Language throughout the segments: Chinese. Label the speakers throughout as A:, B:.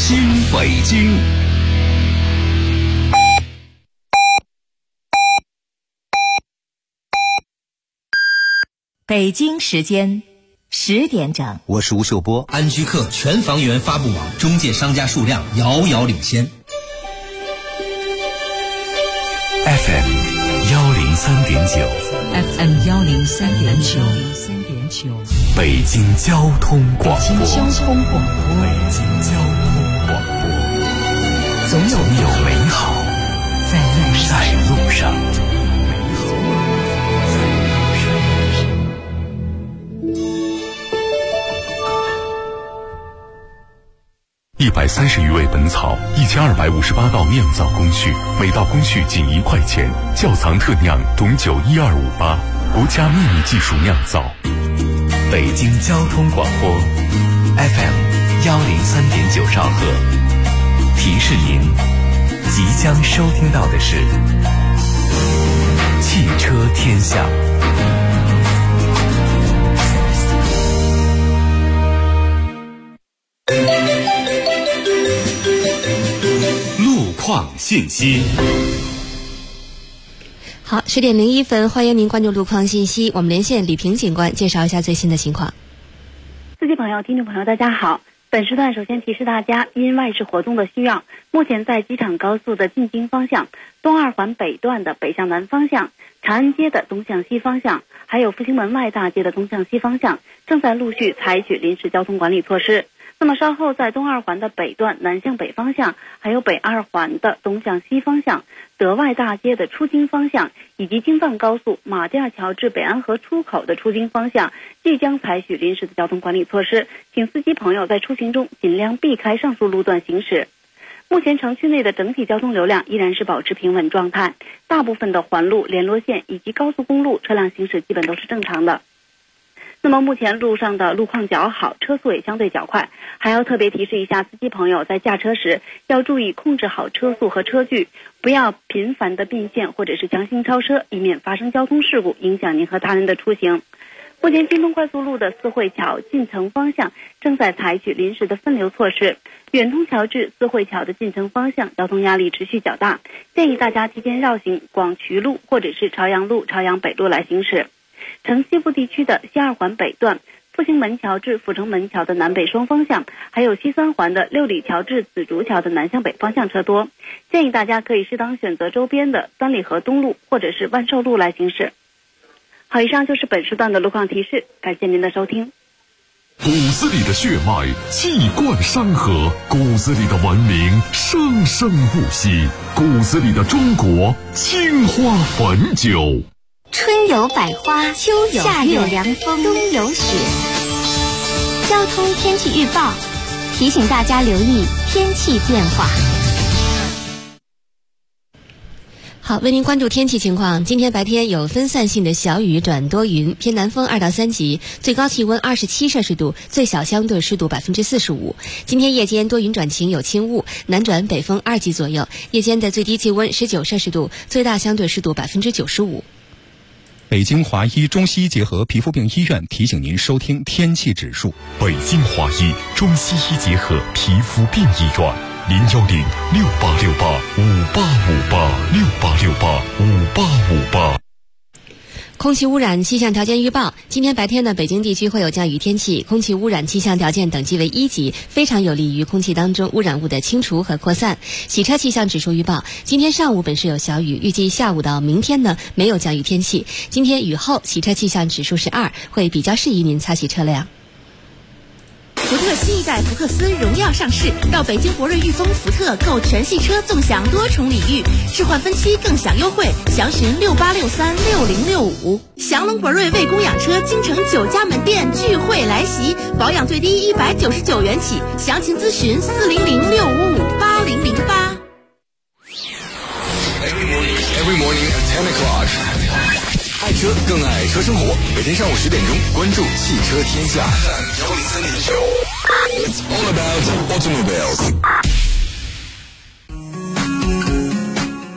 A: 新北京。
B: 北京时间10点整，
C: 我是吴秀波。
D: 安居客全房源发布网中介商家数量遥遥领先。
A: FM 103.9
B: FM 103.9，
A: 北京交通广播。
B: 北京交通广播，总有美好在路上。
A: 130余味本草，1258道酿造工序，每道工序仅1块钱。窖藏特酿董酒12588，国家秘密技术酿造。
C: 北京交通广播 FM 103.9兆赫，提示您即将收听到的是汽车天下。
A: 路况信息。
E: 好，10点01分，欢迎您关注路况信息。我们连线李平警官，介绍一下最新的情况。
F: 司机朋友、听众朋友，大家好。本时段首先提示大家，因外事活动的需要，目前在机场高速的进京方向、东二环北段的北向南方向、长安街的东向西方向，还有复兴门外大街的东向西方向，正在陆续采取临时交通管理措施。那么稍后在东二环的北段南向北方向，还有北二环的东向西方向、德外大街的出京方向，以及京藏高速马甸桥至北安河出口的出京方向，即将采取临时的交通管理措施，请司机朋友在出行中尽量避开上述路段行驶。目前城区内的整体交通流量依然是保持平稳状态，大部分的环路、联络线以及高速公路车辆行驶基本都是正常的。那么目前路上的路况较好，车速也相对较快，还要特别提示一下司机朋友，在驾车时要注意控制好车速和车距，不要频繁的并线或者是强行超车，以免发生交通事故，影响您和他人的出行。目前京通快速路的四惠桥进城方向正在采取临时的分流措施，远通桥至四惠桥的进城方向交通压力持续较大，建议大家提前绕行广渠路或者是朝阳路、朝阳北路来行驶。城西部地区的西二环北段、复兴门桥至阜成门桥的南北双方向，还有西三环的六里桥至紫竹桥的南向北方向车多，建议大家可以适当选择周边的三里河东路或者是万寿路来行驶。好，以上就是本时段的路况提示，感谢您的收听。
A: 骨子里的血脉气贯山河，骨子里的文明生生不息，骨子里的中国青花汾酒。
G: 春有百花，秋有夏有凉风，冬有雪。交通天气预报提醒大家留意天气变化。
E: 好，为您关注天气情况。今天白天有分散性的小雨转多云，偏南风2到3级，最高气温27摄氏度，最小相对湿度45%。今天夜间多云转晴，有轻雾，南转北风2级左右，夜间的最低气温19摄氏度，最大相对湿度95%。
H: 北京华医中西医结合皮肤病医院提醒您收听天气指数。
A: 北京华医中西医结合皮肤病医院，0106868585858，68685858。
E: 空气污染气象条件预报，今天白天呢，北京地区会有降雨天气，空气污染气象条件等级为1级，非常有利于空气当中污染物的清除和扩散。洗车气象指数预报，今天上午本市有小雨，预计下午到明天呢没有降雨天气。今天雨后洗车气象指数是2，会比较适宜您擦洗车辆。
I: 福特新一代福克斯荣耀上市，到北京博瑞裕丰福特购全系车纵享多重礼遇，置换分期更享优惠，详询68636065。祥龙博瑞为供养车京城9家门店聚会来袭，保养最低199元起，详情咨询40065580008。
J: Every morning at 10 o'clock. 爱车更爱车生活，每天上午10点钟，关注汽车天下103.9。It's all about automobiles.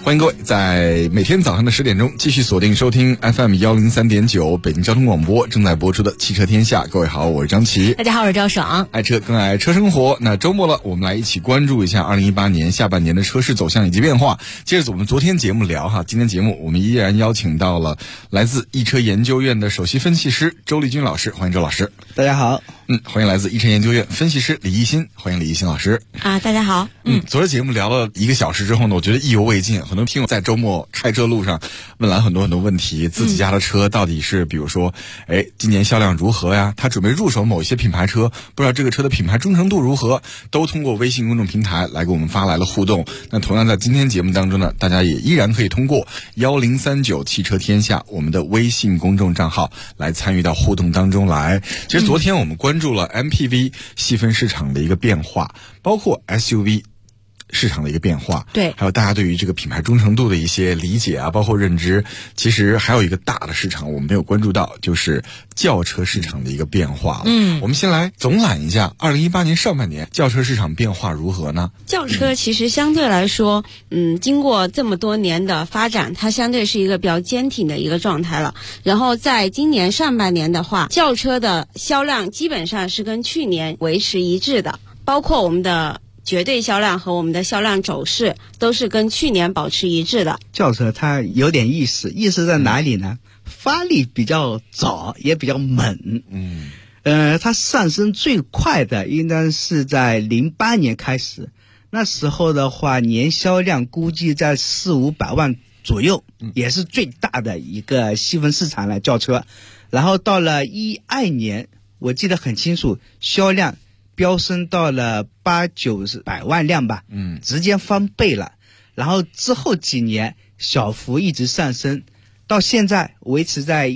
J: 欢迎各位在每天早上的10点钟继续锁定收听 FM 103.9北京交通广播正在播出的汽车天下。各位好，我是张琪。
E: 大家好，我是赵爽。
J: 爱车更爱车生活。那周末了，我们来一起关注一下2018年下半年的车市走向以及变化。接着我们昨天节目聊哈，今天节目我们依然邀请到了来自易车研究院的首席分析师周立军老师，欢迎周老师。
K: 大家好。
J: 欢迎来自易车研究院分析师李一新，欢迎李一新老师。
E: 大家好。
J: 昨天节目聊了1个小时之后呢，我觉得意犹未尽，很多听友在周末开车路上问来很多问题，自己家的车到底是比如说今年销量如何呀，他准备入手某一些品牌车，不知道这个车的品牌忠诚度如何，都通过微信公众平台来给我们发来了互动。那同样在今天节目当中呢，大家也依然可以通过1039汽车天下我们的微信公众账号来参与到互动当中来。其实昨天我们关注了 MPV 细分市场的一个变化，包括 SUV市场的一个变化，
E: 对，
J: 还有大家对于这个品牌忠诚度的一些理解啊，包括认知。其实还有一个大的市场我们没有关注到，就是轿车市场的一个变化了。我们先来总览一下2018年上半年轿车市场变化如何呢？
L: 轿车其实相对来说，经过这么多年的发展，它相对是一个比较坚挺的一个状态了。然后在今年上半年的话，轿车的销量基本上是跟去年维持一致的，包括我们的绝对销量和我们的销量走势都是跟去年保持一致的。
K: 轿车它有点意思在哪里呢？发力比较早，也比较猛。它上升最快的应该是在08年开始，那时候的话年销量估计在400-500万左右，也是最大的一个细分市场了轿车。然后到了12年，我记得很清楚，销量飙升到了800-900万辆吧，直接翻倍了。然后之后几年小幅一直上升，到现在维持在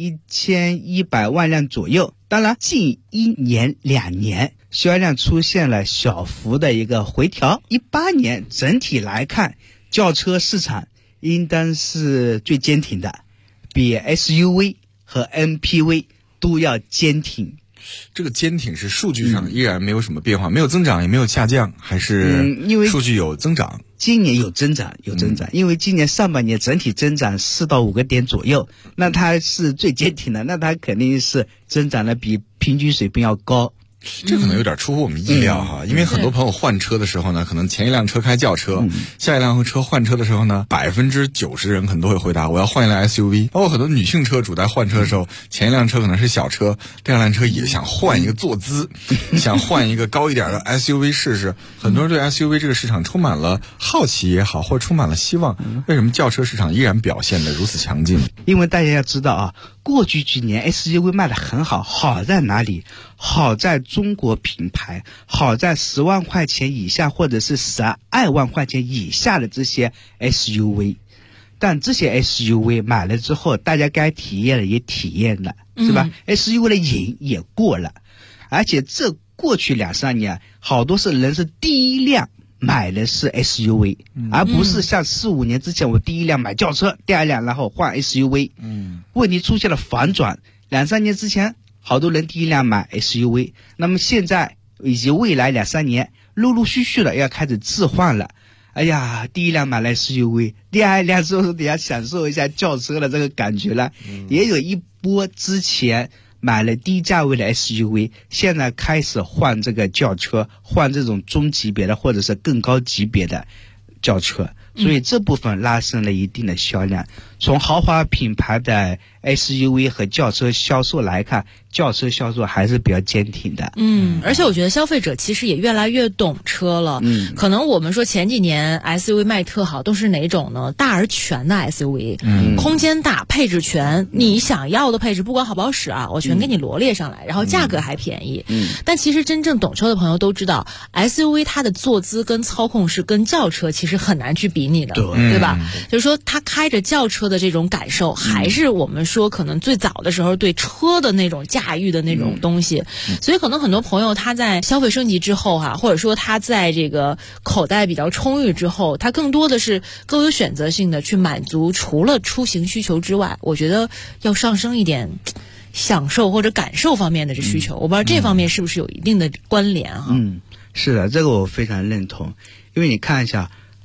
K: 1100万辆左右。当然近1年2年销量出现了小幅的一个回调。18年整体来看，轿车市场应当是最坚挺的，比 SUV 和 MPV 都要坚挺。
J: 这个坚挺是数据上依然没有什么变化，没有增长也没有下降，还是
K: 因为
J: 数据有增长？
K: 今年有增长，因为今年上半年整体增长4到5个点左右，那它是最坚挺的，那它肯定是增长的比平均水平要高。
J: 这可能有点出乎我们意料哈，因为很多朋友换车的时候呢，可能前一辆车开轿车，下一辆车换车的时候呢，90%人可能都会回答我要换一辆 SUV。包括很多女性车主在换车的时候，前一辆车可能是小车，第二辆车也想换一个坐姿，想换一个高一点的 SUV 试试。很多人对 SUV 这个市场充满了好奇也好，或者充满了希望。为什么轿车市场依然表现得如此强劲？
K: 因为大家要知道啊，过去几年 SUV 卖得很好，好在哪里？好在中国品牌，好在10万块钱以下或者是12万块钱以下的这些 SUV。但这些 SUV 买了之后，大家该体验的也体验了，是吧？SUV 的瘾也过了，而且这过去2-3年，好多人是第一辆买的是 SUV，而不是像4-5年之前我第一辆买轿车，第二辆然后换 SUV。问题出现了反转，2-3年之前好多人第一辆买 SUV， 那么现在以及未来2-3年陆陆续续的要开始置换了。哎呀，第一辆买了 SUV， 第二辆之后得要享受一下轿车的这个感觉了。也有一波之前买了低价位的 SUV， 现在开始换这个轿车，换这种中级别的或者是更高级别的轿车，所以这部分拉升了一定的销量。从豪华品牌的 SUV 和轿车销售来看，轿车销售还是比较坚挺的。
M: 而且我觉得消费者其实也越来越懂车了。可能我们说前几年 SUV 卖特好都是哪种呢？大而全的 SUV，空间大，配置全，你想要的配置不管好不好使啊，我全给你罗列上来，然后价格还便宜。但其实真正懂车的朋友都知道 SUV 它的坐姿跟操控是跟轿车其实很难去比拟的，对吧？就是说它开着轿车的这种感受，还是我们说可能最早的时候对车的那种驾驭的那种东西。所以可能很多朋友他在消费升级之后或者说他在这个口袋比较充裕之后，他更多的是更有选择性的去满足除了出行需求之外，我觉得要上升一点享受或者感受方面的这需求。我不知道这方面是不是有一定的关联啊？
K: 是的，这个我非常认同。因为你看一下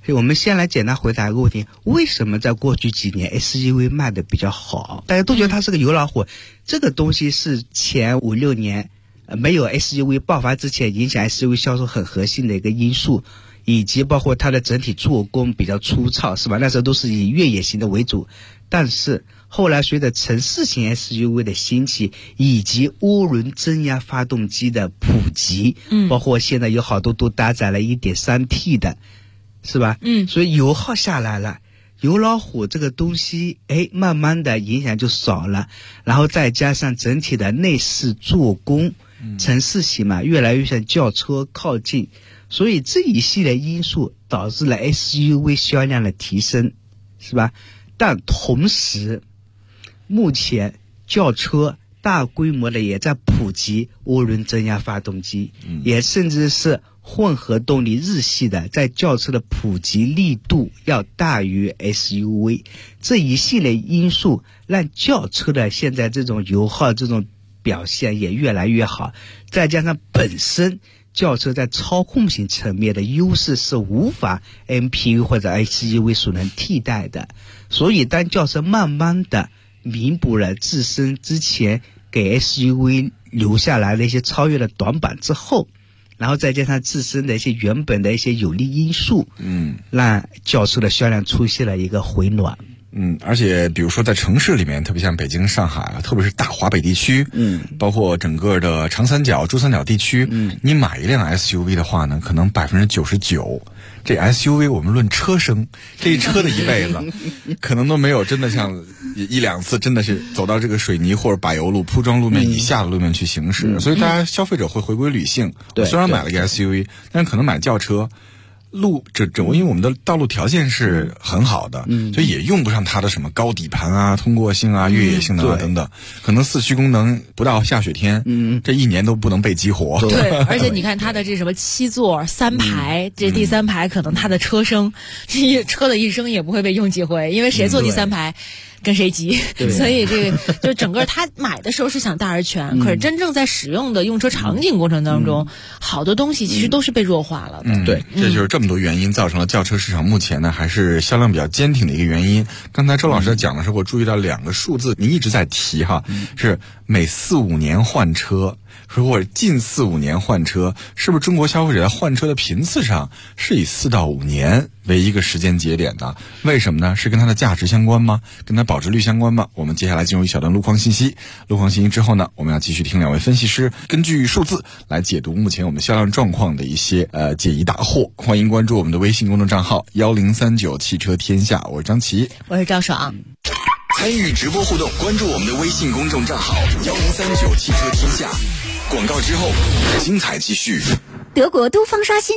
K: 我们先来简单回答一个问题：为什么在过去几年 SUV 卖的比较好？大家都觉得它是个油老虎，这个东西是前5-6年没有 SUV 爆发之前影响 SUV 销售很核心的一个因素，以及包括它的整体做工比较粗糙，是吧？那时候都是以越野型的为主，但是后来随着城市型 SUV 的兴起，以及涡轮增压发动机的普及，包括现在有好多都搭载了 1.3T 的，是吧？所以油耗下来了，油老虎这个东西，慢慢的影响就少了，然后再加上整体的内饰做工，城市型嘛，越来越向轿车靠近，所以这一系列因素导致了 SUV 销量的提升，是吧？但同时，目前轿车大规模的也在普及涡轮增压发动机，也甚至是混合动力日系的，在轿车的普及力度要大于 SUV， 这一系列因素让轿车的现在这种油耗这种表现也越来越好，再加上本身轿车在操控性层面的优势是无法 MPV 或者 SUV 所能替代的，所以当轿车慢慢的弥补了自身之前给 SUV 留下来的一些超越的短板之后，然后再加上自身的一些原本的一些有利因素，让轿车的销量出现了一个回暖。
J: 而且比如说在城市里面，特别像北京、上海啊，特别是大华北地区，包括整个的长三角、珠三角地区，你买一辆 SUV 的话呢，可能99%，这 SUV 我们论车身，这一车的一辈子，可能都没有真的像1-2次真的是走到这个水泥或者柏油路、铺装路面以下的路面去行驶，所以大家消费者会回归理性。我虽然买了一个 SUV， 但是可能买轿车。因为我们的道路条件是很好的，所以也用不上它的什么高底盘啊、通过性啊、越野性能啊等等，可能4驱功能不到下雪天，这1年都不能被激活。
M: 对，而且你看它的这什么7座3排，这第3排可能它的车身，车的一生也不会被用几回，因为谁坐第3排跟谁急，所以这个就整个他买的时候是想大而全，可是真正在使用的用车场景过程当中，好多东西其实都是被弱化了的。
J: 对，这就是这么多原因造成了轿车市场目前呢还是销量比较坚挺的一个原因。刚才周老师在讲的时候，我注意到2个数字，您一直在提哈，是每4-5年换车。或者近4-5年换车，是不是中国消费者在换车的频次上是以4到5年为一个时间节点的？为什么呢？是跟它的价值相关吗？跟它保值率相关吗？我们接下来进入一小段路况信息。路况信息之后呢，我们要继续听2位分析师根据数字来解读目前我们销量状况的一些解疑答惑。欢迎关注我们的微信公众账号1039汽车天下，我是张琪，
M: 我是赵爽。
A: 参与直播互动，关注我们的微信公众账号1039汽车天下。广告之后，精彩继续。
G: 德国都方刷新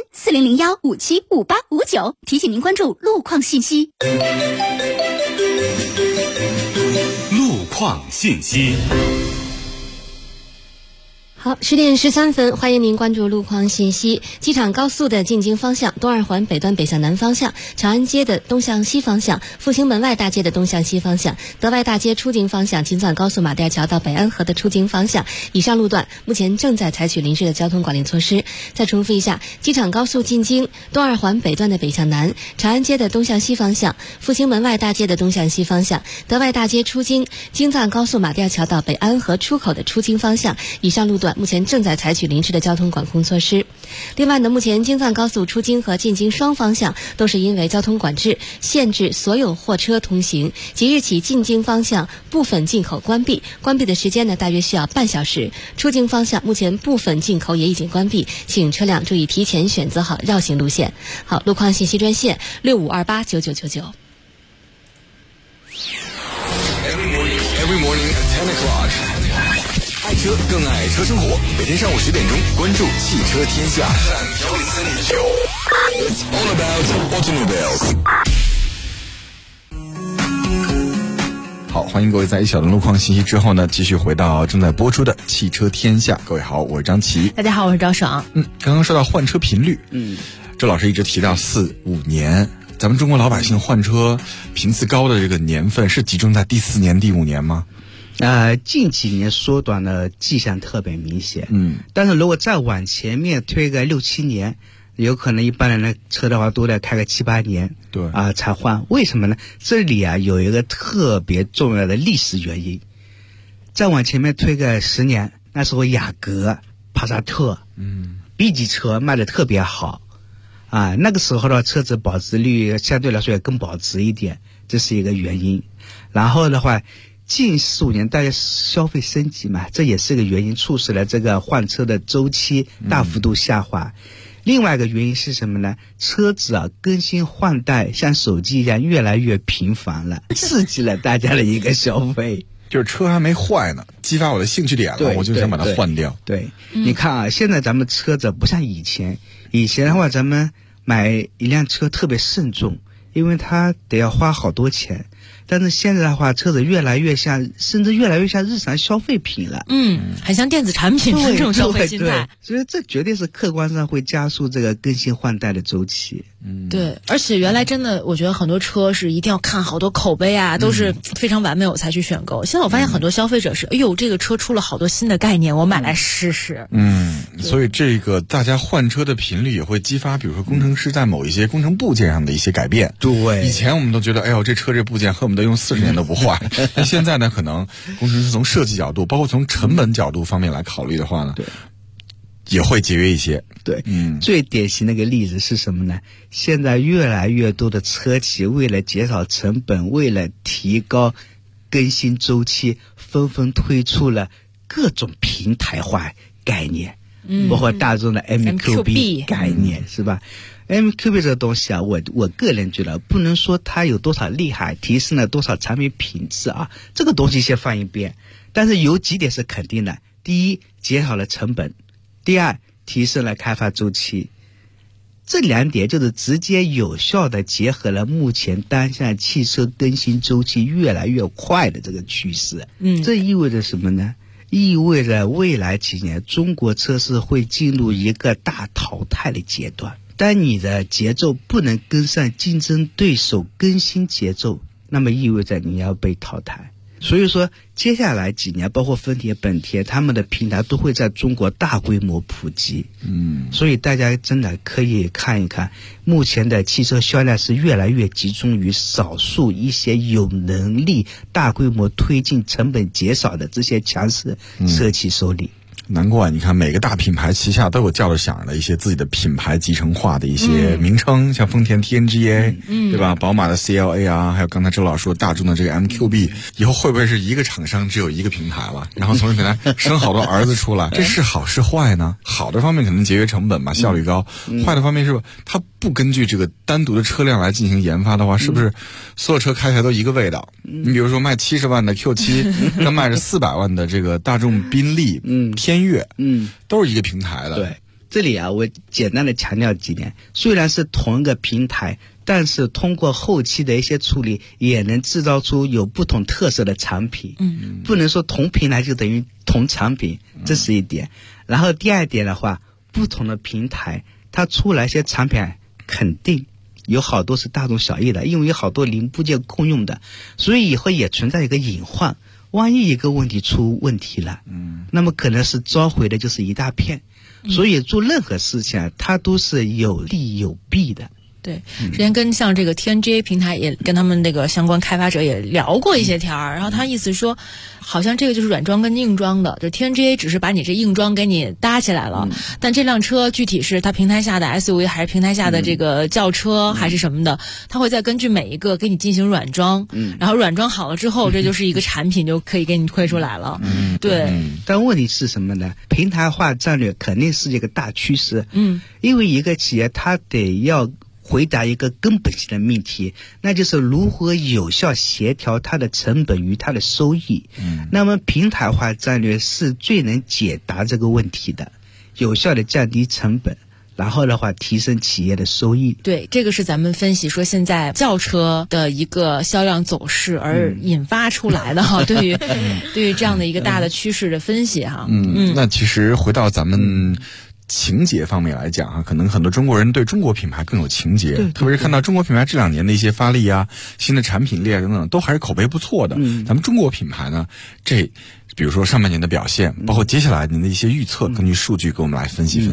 G: 4001575859，提醒您关注路况信息。
A: 路况信息。
E: 好，10点13分，欢迎您关注路况信息。机场高速的进京方向，东二环北段北向南方向，长安街的东向西方向，复兴门外大街的东向西方向，德外大街出京方向，京藏高速马甸桥到北安河的出京方向，以上路段目前正在采取临时的交通管理措施。再重复一下，机场高速进京东二环北段的北向南，长安街的东向西方向，复兴门外大街的东向西方向，德外大街出京，京藏高速马甸桥到北安河出口的出京方向，以上路段目前正在采取临时的交通管控措施。另外呢，目前京藏高速出京和进京双方向都是因为交通管制限制所有货车通行，即日起进京方向部分进口关闭的时间呢大约需要半小时。出京方向目前部分进口也已经关闭，请车辆注意提前选择好绕行路线。好，路况信息专线65289999。
A: Every morning at 10 o'clock. 爱车更爱车生活，每天上午10点钟关注汽车天下103.9 It's all about automobiles。
J: 好，欢迎各位在一小段路况信息之后呢，继续回到正在播出的汽车天下。各位好，我是张琪。
M: 大家好，我是赵爽。
J: 刚刚说到换车频率，周老师一直提到4-5年，咱们中国老百姓换车频次高的这个年份是集中在第4年、第5年吗？
K: 近几年缩短的迹象特别明显。但是如果再往前面推个6-7年， 有可能一般人的车的话都得开个7、8年，
J: 对
K: 啊才换。为什么呢？这里啊有一个特别重要的历史原因。再往前面推个10年，那时候雅阁、帕萨特，B 级车卖的特别好，啊，那个时候的车子保值率相对来说也更保值一点，这是一个原因。然后的话，近4、5年大家消费升级嘛，这也是个原因，促使了这个换车的周期大幅度下滑。另外一个原因是什么呢？车子啊更新换代像手机一样越来越频繁了，刺激了大家的一个消费。
J: 就是车还没坏呢，激发我的兴趣点了，我就想把它换掉。
K: 对，你看啊，现在咱们车子不像以前的话，咱们买一辆车特别慎重，因为它得要花好多钱。但是现在的话，车子越来越像，甚至越来越像日常消费品了。
M: 很像电子产品的这种消费心态。
K: 所以这绝对是客观上会加速这个更新换代的周期。
M: 对，而且原来真的，我觉得很多车是一定要看好多口碑啊，都是非常完美我才去选购。现在我发现很多消费者是，哎呦，这个车出了好多新的概念，我买来试试。
J: 所以这个大家换车的频率也会激发，比如说工程师在某一些工程部件上的一些改变。
K: 对，
J: 以前我们都觉得，哎呦，这车这部件恨不得用40年都不坏。但现在呢，可能工程师从设计角度，包括从成本角度方面来考虑的话呢，也会节约一些。
K: 对，最典型的一个例子是什么呢？现在越来越多的车企为了减少成本，为了提高更新周期，纷纷推出了各种平台化概念，包括大众的 MQB 概念，是吧？MQB 这个东西啊，我个人觉得不能说它有多少厉害，提升了多少产品品质啊，这个东西先放一边。但是有几点是肯定的：第一，减少了成本；第二，提升了开发周期。这2点就是直接有效的结合了目前当下汽车更新周期越来越快的这个趋势。这意味着什么呢？意味着未来几年中国车市会进入一个大淘汰的阶段。当你的节奏不能跟上竞争对手更新节奏，那么意味着你要被淘汰。所以说接下来几年包括丰田、本田他们的平台都会在中国大规模普及。所以大家真的可以看一看，目前的汽车销量是越来越集中于少数一些有能力大规模推进成本减少的这些强势车企手里。
J: 难怪你看每个大品牌旗下都有叫着响的一些自己的品牌集成化的一些名称，像丰田 TNGA，对吧？宝马的 CLA 啊，还有刚才周老师说大众的这个 MQB，以后会不会是一个厂商只有一个平台了？然后从这平台生好多儿子出来，这是好是坏呢？好的方面可能节约成本吧，效率高；坏的方面是吧，它不根据这个单独的车辆来进行研发的话，是不是所有车开起来都一个味道？你比如说卖70万的 Q7，跟卖着400万的这个大众宾利、天越，都是一个平台的。
K: 对，这里啊，我简单的强调几点：虽然是同一个平台，但是通过后期的一些处理，也能制造出有不同特色的产品。不能说同平台就等于同产品，这是一点。然后第二点的话，不同的平台它出来一些产品，肯定有好多是大同小异的，因为有好多零部件共用的，所以以后也存在一个隐患。万一一个问题出问题了，那么可能是召回的就是一大片。所以做任何事情啊，它都是有利有弊的。
M: 对，之前跟像这个 TNGA 平台也跟他们那个相关开发者也聊过一些天儿，然后他意思说，好像这个就是软装跟硬装的，就 TNGA 只是把你这硬装给你搭起来了，但这辆车具体是它平台下的 SUV 还是平台下的这个轿车还是什么的，它会再根据每一个给你进行软装，然后软装好了之后，这就是一个产品就可以给你推出来了。对，
K: 但问题是什么呢？平台化战略肯定是一个大趋势。因为一个企业它得要回答一个根本性的命题，那就是如何有效协调它的成本与它的收益。那么平台化战略是最能解答这个问题的，有效的降低成本，然后的话提升企业的收益。
M: 对，这个是咱们分析说现在轿车的一个销量走势而引发出来的哈，对于这样的一个大的趋势的分析哈。
J: 那其实回到咱们情节方面来讲啊，可能很多中国人对中国品牌更有情节，特别是看到中国品牌这2年的一些发力啊、新的产品列等等，都还是口碑不错的。咱们中国品牌呢，比如说上半年的表现，包括接下来您的一些预测，根据数据给我们来分析分析。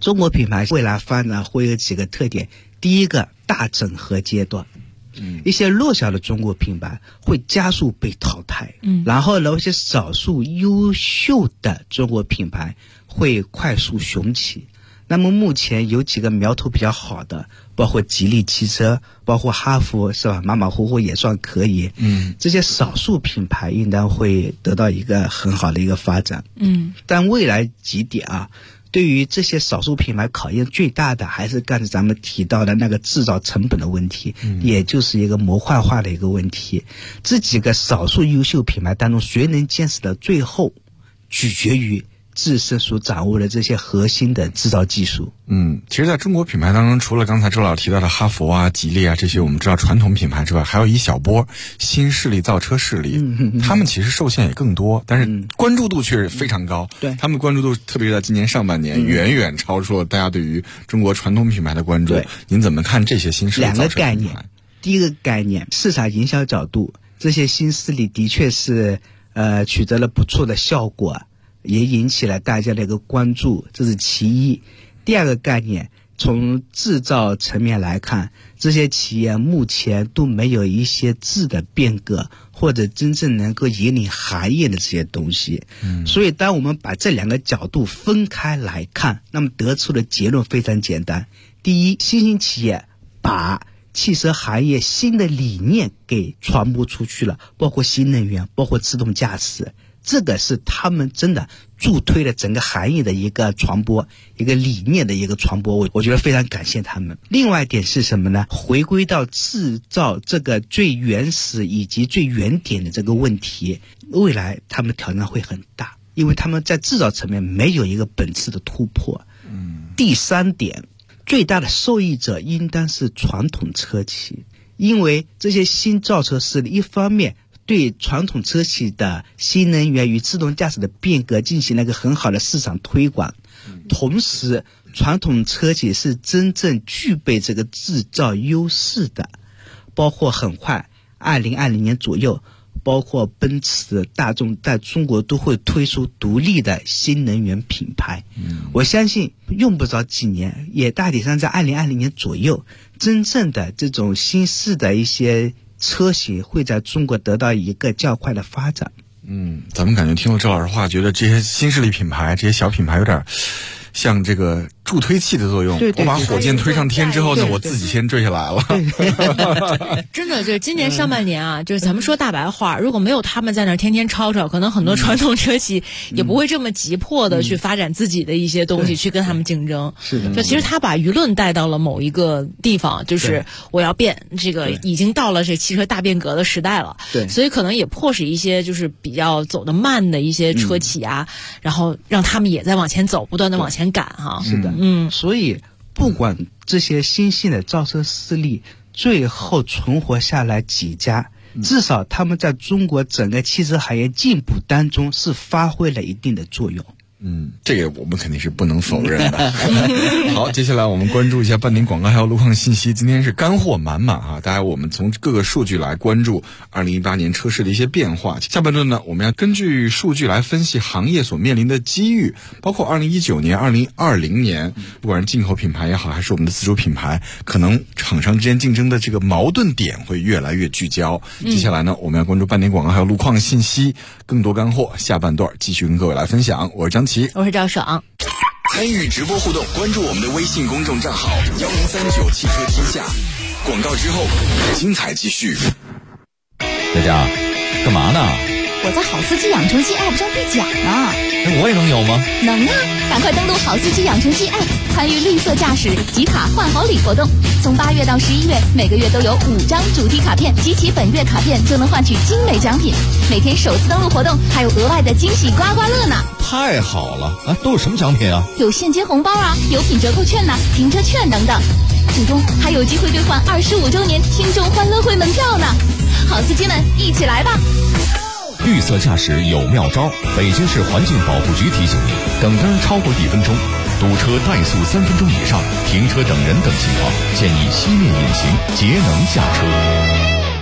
K: 中国品牌未来发展会有几个特点，第一个大整合阶段，一些弱小的中国品牌会加速被淘汰，然后呢，一些少数优秀的中国品牌会快速雄起。那么目前有几个苗头比较好的，包括吉利汽车，包括哈弗，是吧？马马虎虎也算可以。这些少数品牌应当会得到一个很好的一个发展。但未来几点啊，对于这些少数品牌考验最大的还是刚才咱们提到的那个制造成本的问题，也就是一个模块化的一个问题。这几个少数优秀品牌当中，谁能坚持到最后，取决于自身所掌握的这些核心的制造技术。
J: 其实在中国品牌当中，除了刚才周老师提到的哈弗啊、吉利啊这些我们知道传统品牌之外，还有一小波新势力造车势力，他们其实受限也更多，但是关注度却是非常高。
K: 对，
J: 他们关注度特别是在今年上半年，远远超出了大家对于中国传统品牌的关注。您怎么看这些新势力造车品牌？
K: 两个概念，第一个概念，市场营销角度，这些新势力的确是取得了不错的效果，也引起了大家的一个关注，这是其一。第二个概念，从制造层面来看，这些企业目前都没有一些质的变革，或者真正能够引领行业的这些东西。所以当我们把这两个角度分开来看，那么得出的结论非常简单。第一，新兴企业把汽车行业新的理念给传播出去了，包括新能源，包括自动驾驶，这个是他们真的助推了整个行业的一个传播，一个理念的一个传播，我觉得非常感谢他们。另外一点是什么呢？回归到制造这个最原始以及最原点的这个问题，未来他们挑战会很大，因为他们在制造层面没有一个本质的突破。第三点，最大的受益者应当是传统车企，因为这些新造车势力一方面对传统车企的新能源与自动驾驶的变革进行了一个很好的市场推广，同时传统车企是真正具备这个制造优势的，包括很快2020年左右，包括奔驰、大众在中国都会推出独立的新能源品牌。我相信用不着几年，也大体上在2020年左右，真正的这种新式的一些车型会在中国得到一个较快的发展。
J: 咱们感觉听了周老师话，觉得这些新势力品牌、这些小品牌有点像这个助推器的作用。
K: 对，
J: 我把火箭推上天之后呢，我自己先坠下来了。
M: 真的，就是今年上半年啊，就是咱们说大白话，如果没有他们在那儿天天吵吵，可能很多传统车企也不会这么急迫的去发展自己的一些东西，去跟他们竞争。
K: 是的，
M: 就其实他把舆论带到了某一个地方，就是我要变，这个已经到了这汽车大变革的时代了。
K: 对，
M: 所以可能也迫使一些就是比较走得慢的一些车企啊，然后让他们也在往前走，不断的往前赶哈。
K: 是的，所以不管这些新兴的造车势力最后存活下来几家，至少他们在中国整个汽车行业进步当中是发挥了一定的作用。
J: 这个我们肯定是不能否认的。好，接下来我们关注一下半点广告还有路况信息。今天是干货满满啊！大家我们从各个数据来关注2018年车市的一些变化。下半段呢，我们要根据数据来分析行业所面临的机遇，包括2019年、2020年，不管是进口品牌也好，还是我们的自主品牌，可能厂商之间竞争的这个矛盾点会越来越聚焦。接下来呢，我们要关注半点广告还有路况信息，更多干货。下半段继续跟各位来分享。我是张琪，
M: 我是赵爽。
A: 参与直播互动，关注我们的微信公众账号1039汽车天下。广告之后，精彩继续。
N: 佳佳，干嘛呢？
O: 我在好司机养成记 App 上兑奖呢。
N: 我也能有吗？
O: 能啊！赶快登录好司机养成记 App， 参与绿色驾驶集卡换好礼活动。从8月到11月，每个月都有5张主题卡片，集齐本月卡片就能换取精美奖品。每天首次登录活动还有额外的惊喜刮刮乐呢！
N: 太好了啊！都有什么奖品啊？
O: 有现金红包啊，有品折扣券呐、停车券等等。最终还有机会兑换25周年听众欢乐会门票呢！好司机们，一起来吧！
N: 绿色驾驶有妙招，北京市环境保护局提醒你：等灯超过1分钟，堵车怠速3分钟以上，停车等人等情况，建议熄灭引擎，节能下车。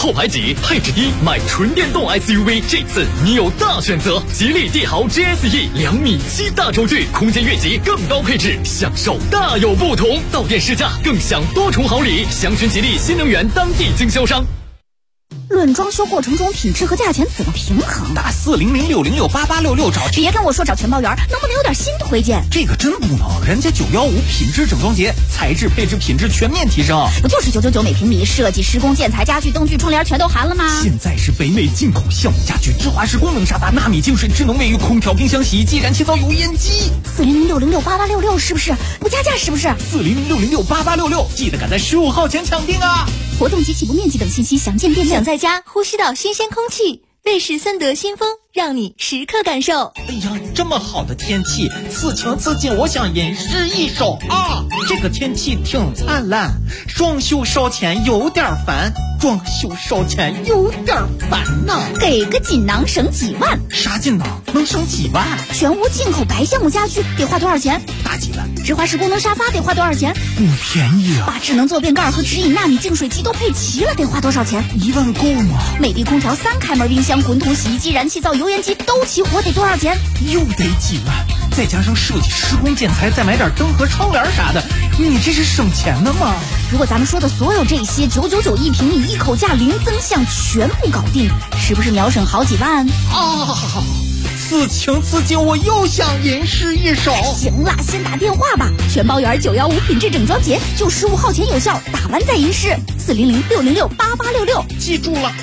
P: 后排挤，配置低，买纯电动 SUV， 这次你有大选择。吉利帝豪 GSE 2.7米大轴距，空间越级更高配置，享受大有不同。到店试驾更享多重好礼，详询吉利新能源当地经销商。
O: 论装修过程中品质和价钱怎么平衡？
Q: 打400-606-8866找。
O: 别跟我说找全包圆，能不能有点新推荐？
Q: 这个真不能，人家915品质整装节，材质配置品质全面提升。
O: 不就是999每平米，设计施工建材家具灯具窗帘全都含了吗？
Q: 现在是北美进口橡木家具，芝华士功能沙发，纳米净水智能卫浴，空调冰箱洗衣机，燃气灶油烟机。
O: 400-606-8866是不是？不加价是不是
Q: ？400-606-8866，记得赶在15号前抢订啊！
O: 活动及起步面积等信息详见店内。
R: 想在家呼吸到新鲜空气，瑞士森德新风让你时刻感受。
Q: 哎呀，这么好的天气，此情此景，我想吟诗一首啊！这个天气挺灿烂，装修烧钱有点烦，装修烧钱有点烦呐。
O: 给个锦囊省几万？
Q: 啥锦囊能省几万？
O: 全屋进口白橡木家具得花多少钱？
Q: 大几万。
O: 芝华士功能沙发得花多少钱？
Q: 不便宜啊。
O: 把智能坐便盖和直饮纳米净水机都配齐了，得花多少钱
Q: ？1万够吗？
O: 美的空调3开门冰箱、滚筒洗衣机、燃气灶、油烟机都齐活，得多少钱？
Q: 又得几万，再加上设计施工建材，再买点灯和窗帘啥的，你这是省钱的吗？
O: 如果咱们说的所有这些999一平米，一口价零增项全部搞定，是不是秒省好几万？
Q: 此情此景，我又想吟诗一首。
O: 行了，先打电话吧。全包圆915品质整装节就15号前有效，打完再吟诗。400-606-8866，
Q: 记住了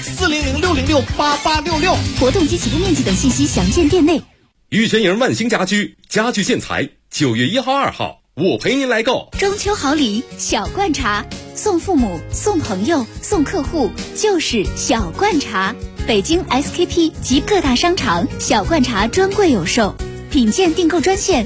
Q: ，400-606-8866。
O: 活动及起步面积等信息详见店内。
P: 玉泉营万兴家居家具建材，9月1号、2号，我陪您来购。
O: 中秋好礼，小罐茶，送父母、送朋友、送客户，就是小罐茶。北京 SKP 及各大商场小罐茶专柜有售，品鉴订购专线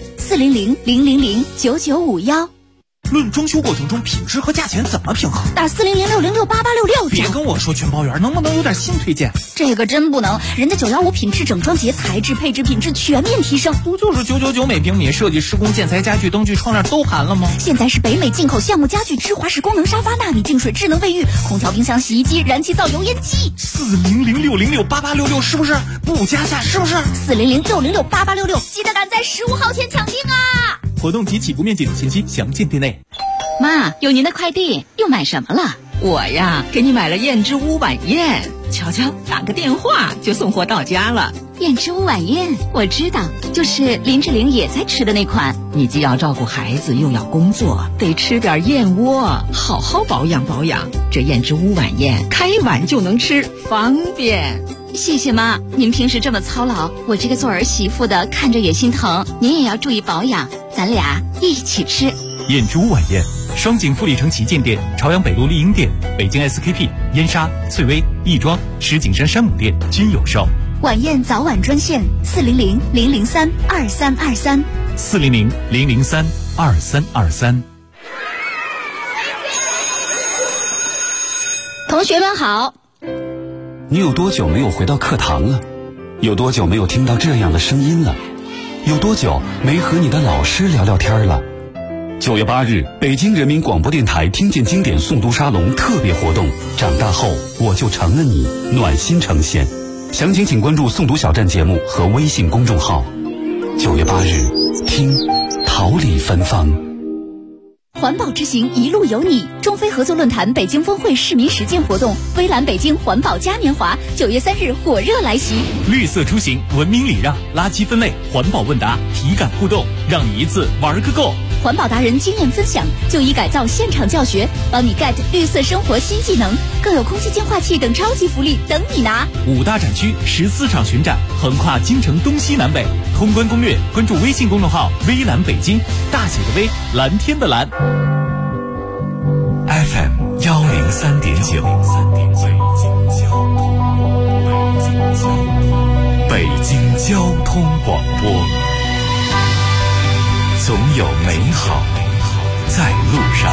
O: 400-000-9951。
Q: 论装修过程中品质和价钱怎么平衡？
O: 打400-606-8866。
Q: 别跟我说全包圆，能不能有点新推荐？
O: 这个真不能，人家915品质整装节，材质配置品质全面提升。
Q: 不就是999每平米，设计施工建材家具灯具窗帘都含了吗？
O: 现在是北美进口橡木家具、芝华士功能沙发、纳米净水智能卫浴、空调冰箱洗衣机、燃气灶油烟机。
Q: 400-606-8866是不是？不加价是不是
O: ？400-606-8866，记得赶在15号前抢订啊！
Q: 活动及起步面积等信息详见店内。
S: 妈，有您的快递，又买什么了？我呀，给你买了燕之屋晚宴，瞧瞧，打个电话就送货到家了。
O: 燕之屋晚宴我知道，就是林志玲也在吃的那款。
S: 你既要照顾孩子，又要工作，得吃点燕窝，好好保养保养。这燕之屋晚宴开碗就能吃，方便。
O: 谢谢妈，您平时这么操劳，我这个做儿媳妇的看着也心疼。您也要注意保养，咱俩一起吃。
Q: 燕之屋晚宴，双井富力城旗舰店、朝阳北路丽婴店、北京 SKP、燕莎、翠微、亦庄、石景山山姆店均有售。
O: 晚宴早晚专线400-003-2323。
Q: 400-003-2323。
O: 同学们好。
T: 你有多久没有回到课堂了？有多久没有听到这样的声音了？有多久没和你的老师聊聊天了？9月8日，北京人民广播电台听见经典诵读沙龙特别活动，长大后我就成了你，暖心呈现。详情请关注诵读小站节目和微信公众号。9月8日，听桃李芬芳。
O: 环保之行一路有你，中非合作论坛北京峰会市民实践活动，微蓝北京环保嘉年华9月3日火热来袭。
Q: 绿色出行，文明礼让，垃圾分类，环保问答，体感互动，让你一次玩个够。
O: 环保达人经验分享，就医改造现场教学，帮你 get 绿色生活新技能，更有空气净化器等超级福利等你拿。
Q: 5大展区14场巡展，横跨京城东西南北。通关攻略，关注微信公众号微蓝北京，大写的微，蓝天的蓝。
C: FM 103.9，北京交通广播，总有美好在路上。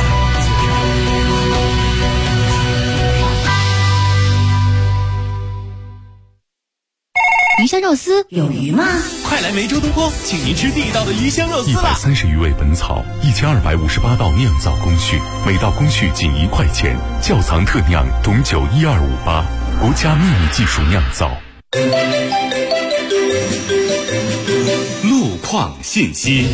O: 余下
R: 香肉丝有鱼吗？
P: 快来梅州东坡，请您吃地道的鱼香肉丝吧
A: ！130余味本草，1258道酿造工序，每道工序仅1块钱，窖藏特酿董酒12588，国家秘密技术酿造。
T: 路况信息。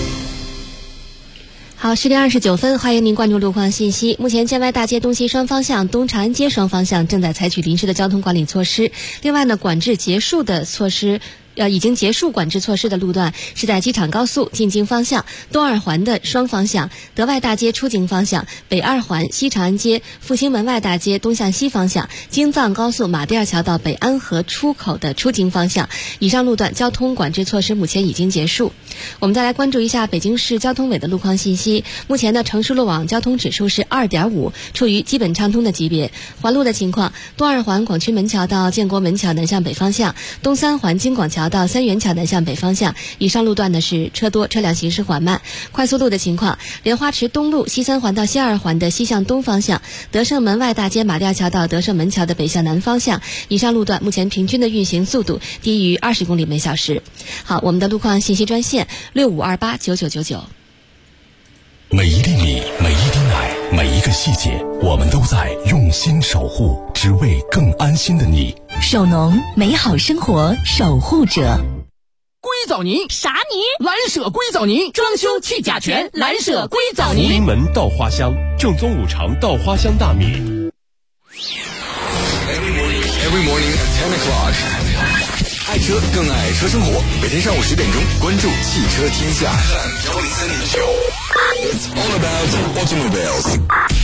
E: 好，10点29分，欢迎您关注路况信息。目前建外大街东西双方向、东长安街双方向正在采取临时的交通管理措施。另外呢，管制结束的措施。已经结束管制措施的路段是在机场高速进京方向、东二环的双方向、德外大街出京方向、北二环、西长安街、复兴门外大街东向西方向、京藏高速马甸二桥到北安河出口的出京方向。以上路段交通管制措施目前已经结束。我们再来关注一下北京市交通委的路况信息。目前的城市路网交通指数是 2.5， 处于基本畅通的级别。环路的情况，东二环广渠门桥到建国门桥南向北方向，东三环京广桥到三元桥南向北方向，以上路段呢是车多，车辆行驶缓慢。快速路的情况，莲花池东路西三环到西二环的西向东方向，德胜门外大街马甸桥到德胜门桥的北向南方向，以上路段目前平均的运行速度低于20公里每小时。好，我们的路况信息专线65289999。
N: 每一粒米，每一滴奶，每一个细节，我们都在用心守护，只为更安心的你。
R: 手农，美好生活守护者。
U: 硅藻泥
R: 啥泥？
U: 蓝舍硅藻泥，装修去甲醛，蓝舍硅藻泥。
N: 福临门稻花香，正宗五常稻花香大米。
J: Every morning at 10 o'clock， 爱车更爱车生活。每天上午10点钟，关注汽车天下。It's all about automobiles。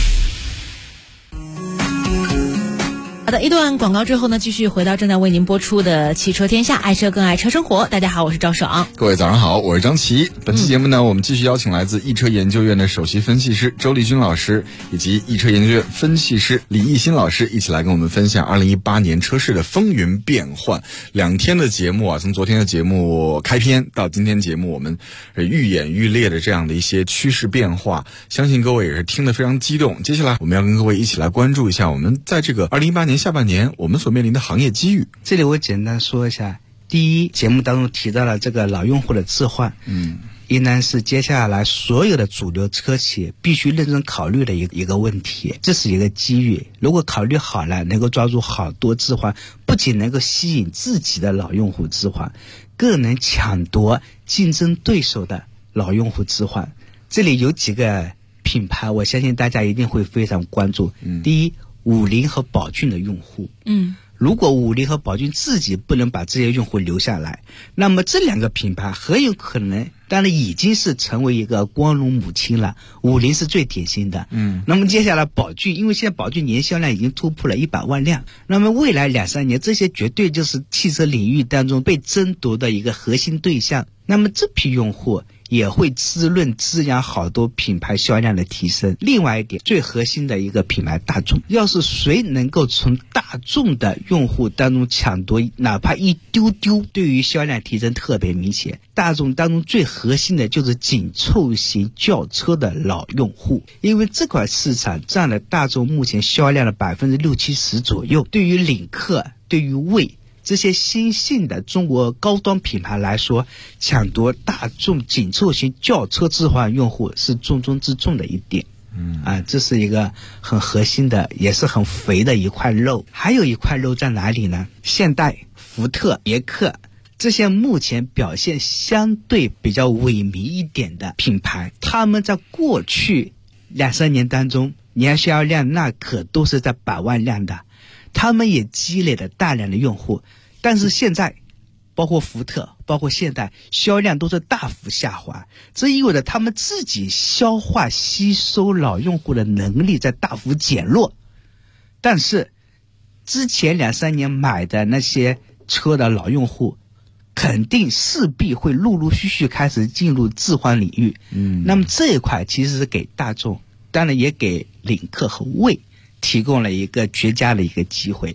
M: 好的，一段广告之后呢，继续回到正在为您播出的汽车天下，爱车更爱车生活。大家好，我是赵爽。
J: 各位早上好，我是张琪。本期节目呢，我们继续邀请来自易车研究院的首席分析师周立军老师，以及易车研究院分析师李毅新老师，一起来跟我们分享2018年车市的风云变幻。2天的节目啊，从昨天的节目开篇到今天节目，我们愈演愈烈的这样的一些趋势变化，相信各位也是听得非常激动。接下来我们要跟各位一起来关注一下我们在这个2018年下半年我们所面临的行业机遇。
K: 这里我简单说一下，第一，节目当中提到了这个老用户的置换，应当是接下来所有的主流车企必须认真考虑的一个问题，这是一个机遇。如果考虑好了，能够抓住好多置换，不仅能够吸引自己的老用户置换，更能抢夺竞争对手的老用户置换。这里有几个品牌，我相信大家一定会非常关注。第一，五菱和宝骏的用户。如果五菱和宝骏自己不能把这些用户留下来，那么这两个品牌很有可能，当然已经是成为一个光荣母亲了。五菱是最典型的。那么接下来宝骏，因为现在宝骏年销量已经突破了100万辆，那么未来2-3年，这些绝对就是汽车领域当中被争夺的一个核心对象。那么这批用户也会滋养好多品牌销量的提升。另外一点，最核心的一个品牌大众，要是谁能够从大众的用户当中抢夺哪怕一丢丢，对于销量提升特别明显。大众当中最核心的就是紧凑型轿车的老用户，因为这块市场占了大众目前销量的60-70%左右。对于领克，对于魏这些新兴的中国高端品牌来说，抢夺大众紧凑型轿车置换用户是重中之重的一点。这是一个很核心的，也是很肥的一块肉。还有一块肉在哪里呢？现代、福特、别克这些目前表现相对比较萎靡一点的品牌，他们在过去2-3年当中年销量那可都是在100万辆的，他们也积累了大量的用户，但是现在包括福特包括现代销量都是大幅下滑，这意味着他们自己消化吸收老用户的能力在大幅减弱。但是之前2-3年买的那些车的老用户肯定势必会陆陆续续开始进入置换领域。那么这一块其实是给大众，当然也给领克和魏提供了一个绝佳的一个机会。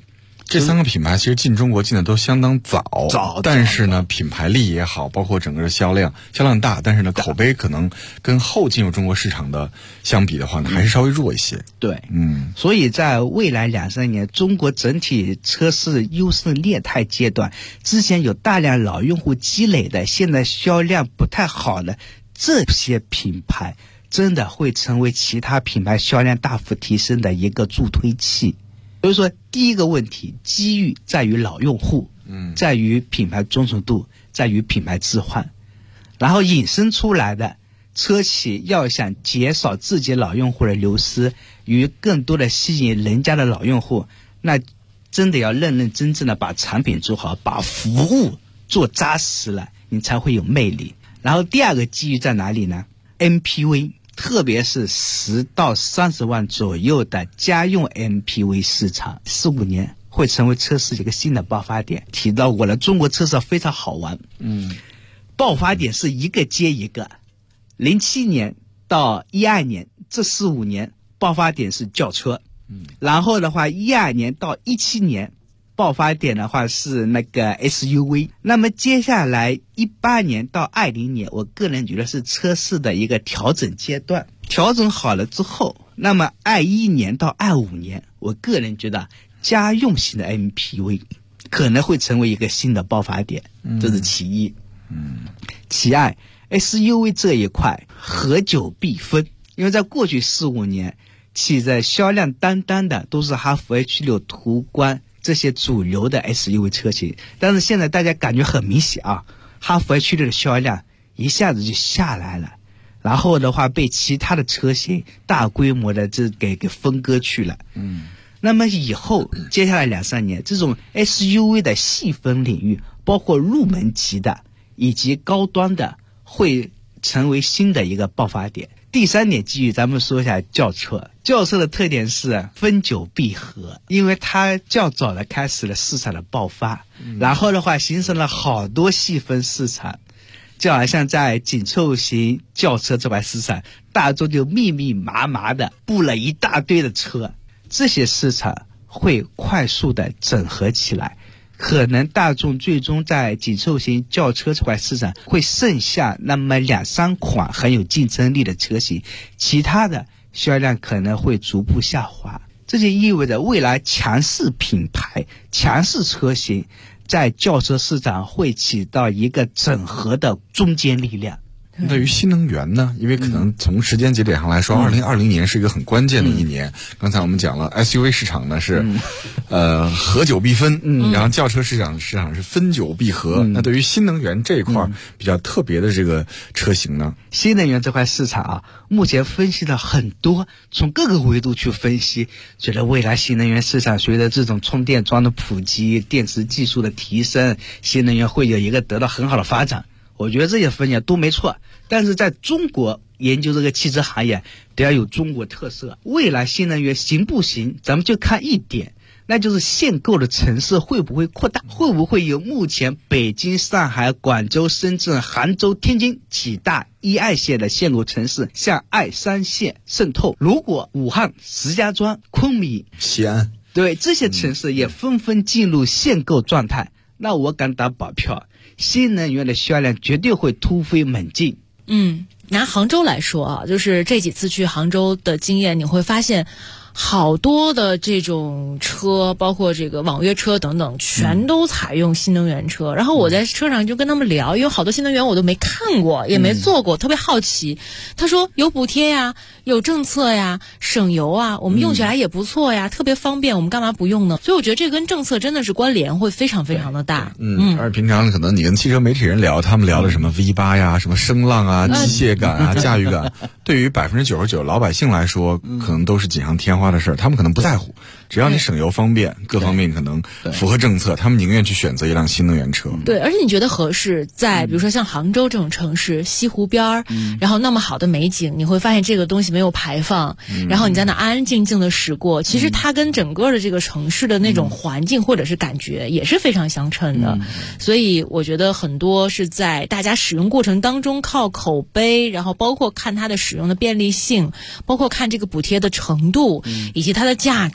J: 这3个品牌其实进中国进的都相当早，但是呢，品牌力也好，包括整个的销量大，但是呢，口碑可能跟后进入中国市场的相比的话呢，还是稍微弱一些。
K: 对，所以在未来2-3年，中国整体车市优胜劣汰阶段，之前有大量老用户积累的，现在销量不太好的这些品牌，真的会成为其他品牌销量大幅提升的一个助推器。所以说，第一个问题，机遇在于老用户，在于品牌忠诚度，在于品牌置换，然后引申出来的车企要想减少自己老用户的流失，与更多的吸引人家的老用户，那真的要认认真真的把产品做好，把服务做扎实了，你才会有魅力。然后第二个机遇在哪里呢？ MPV， 特别是10到30万左右的家用 MPV 市场，4-5年会成为车市一个新的爆发点。提到过了，中国车市非常好玩，爆发点是一个接一个。07年到12年这4-5年爆发点是轿车，然后的话12年到17年爆发点的话是那个 SUV。 那么接下来18年到20年，我个人觉得是车市的一个调整阶段，调整好了之后，那么21年到25年，我个人觉得家用型的 MPV 可能会成为一个新的爆发点，这是其一。其二， SUV 这一块合久必分，因为在过去4-5年起着销量担当的都是哈弗 H6、途观这些主流的 SUV 车型，但是现在大家感觉很明显啊，哈弗 H6 的销量一下子就下来了，然后的话被其他的车型大规模的给分割去了。那么以后接下来2-3年，这种 SUV 的细分领域，包括入门级的以及高端的，会成为新的一个爆发点。第3点机遇，咱们说一下轿车。轿车的特点是分久必合，因为它较早的开始了市场的爆发，然后的话形成了好多细分市场，就好像在紧凑型轿车这块市场，大众就密密麻麻的布了一大堆的车，这些市场会快速的整合起来，可能大众最终在紧凑型轿车这块市场会剩下那么2-3款很有竞争力的车型，其他的销量可能会逐步下滑。这就意味着未来强势品牌、强势车型在轿车市场会起到一个整合的中坚力量。
J: 对于新能源呢，因为可能从时间节点上来说，2020年是一个很关键的一年。刚才我们讲了 SUV 市场呢是合久必分，然后轿车市场是分久必合。那对于新能源这一块比较特别的这个车型呢，
K: 新能源这块市场啊，目前分析了很多，从各个维度去分析，觉得未来新能源市场随着这种充电桩的普及、电池技术的提升，新能源会有一个得到很好的发展。我觉得这些分析都没错，但是在中国研究这个汽车行业得要有中国特色。未来新能源行不行，咱们就看一点，那就是限购的城市会不会扩大，会不会有目前北京、上海、广州、深圳、杭州、天津几大1、2线的限购城市向2、3线渗透。如果武汉、石家庄、昆明、
J: 西安，
K: 对这些城市也纷纷进入限购状态，那我敢打保票，新能源的销量绝对会突飞猛进。
M: 拿杭州来说啊，就是这几次去杭州的经验，你会发现好多的这种车，包括这个网约车等等，全都采用新能源车。然后我在车上就跟他们聊，因为好多新能源我都没看过，也没坐过，特别好奇。他说有补贴呀，有政策呀，省油啊，我们用起来也不错呀，特别方便，我们干嘛不用呢？所以我觉得这跟政策真的是关联会非常非常的大。
J: 而平常可能你跟汽车媒体人聊，他们聊的什么 V8 呀，什么声浪啊，机械感啊，驾驭感，对于99%老百姓来说，可能都是锦上添花的事儿，他们可能不在乎，只要你省油方便，各方面可能符合政策，他们宁愿去选择一辆新能源车。
M: 对，而且你觉得合适，在比如说像杭州这种城市，西湖边儿，然后那么好的美景，你会发现这个东西没有排放，然后你在那安安静静的驶过，其实它跟整个的这个城市的那种环境或者是感觉也是非常相称的。所以我觉得很多是在大家使用过程当中靠口碑，然后包括看它的使用的便利性，包括看这个补贴的程度，以及它的价格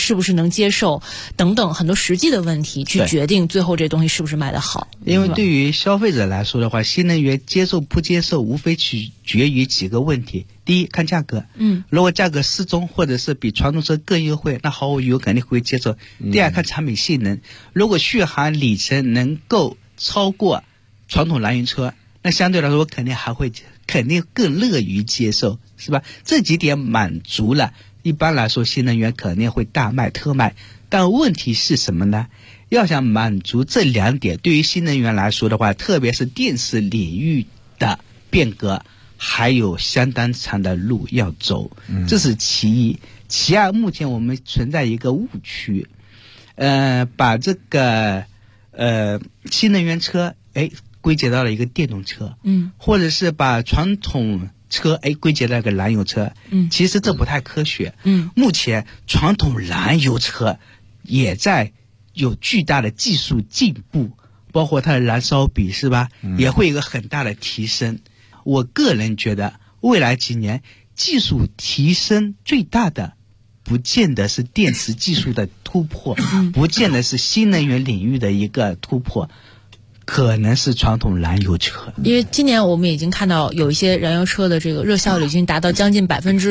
M: 是不是能接受等等很多实际的问题，去决定最后这东西是不是卖得好。
K: 因为对于消费者来说的话，新能源接受不接受无非取决于几个问题。第一，看价格，如果价格适中或者是比传统车更优惠，那毫无疑问肯定会接受。第二，看产品性能，如果续航里程能够超过传统燃油车，那相对来说我肯定更乐于接受，是吧？这几点满足了，一般来说新能源肯定会大卖特卖。但问题是什么呢？要想满足这2点，对于新能源来说的话，特别是电池领域的变革，还有相当长的路要走，这是其一。其二，目前我们存在一个误区，把这个新能源车归结到了一个电动车，或者是把传统车归结到一个燃油车，其实这不太科学。目前传统燃油车也在有巨大的技术进步，包括它的燃烧比是吧，也会有一个很大的提升。我个人觉得未来几年技术提升最大的不见得是电池技术的突破，不见得是新能源领域的一个突破，可能是传统燃油车。
M: 因为今年我们已经看到有一些燃油车的这个热效率已经达到将近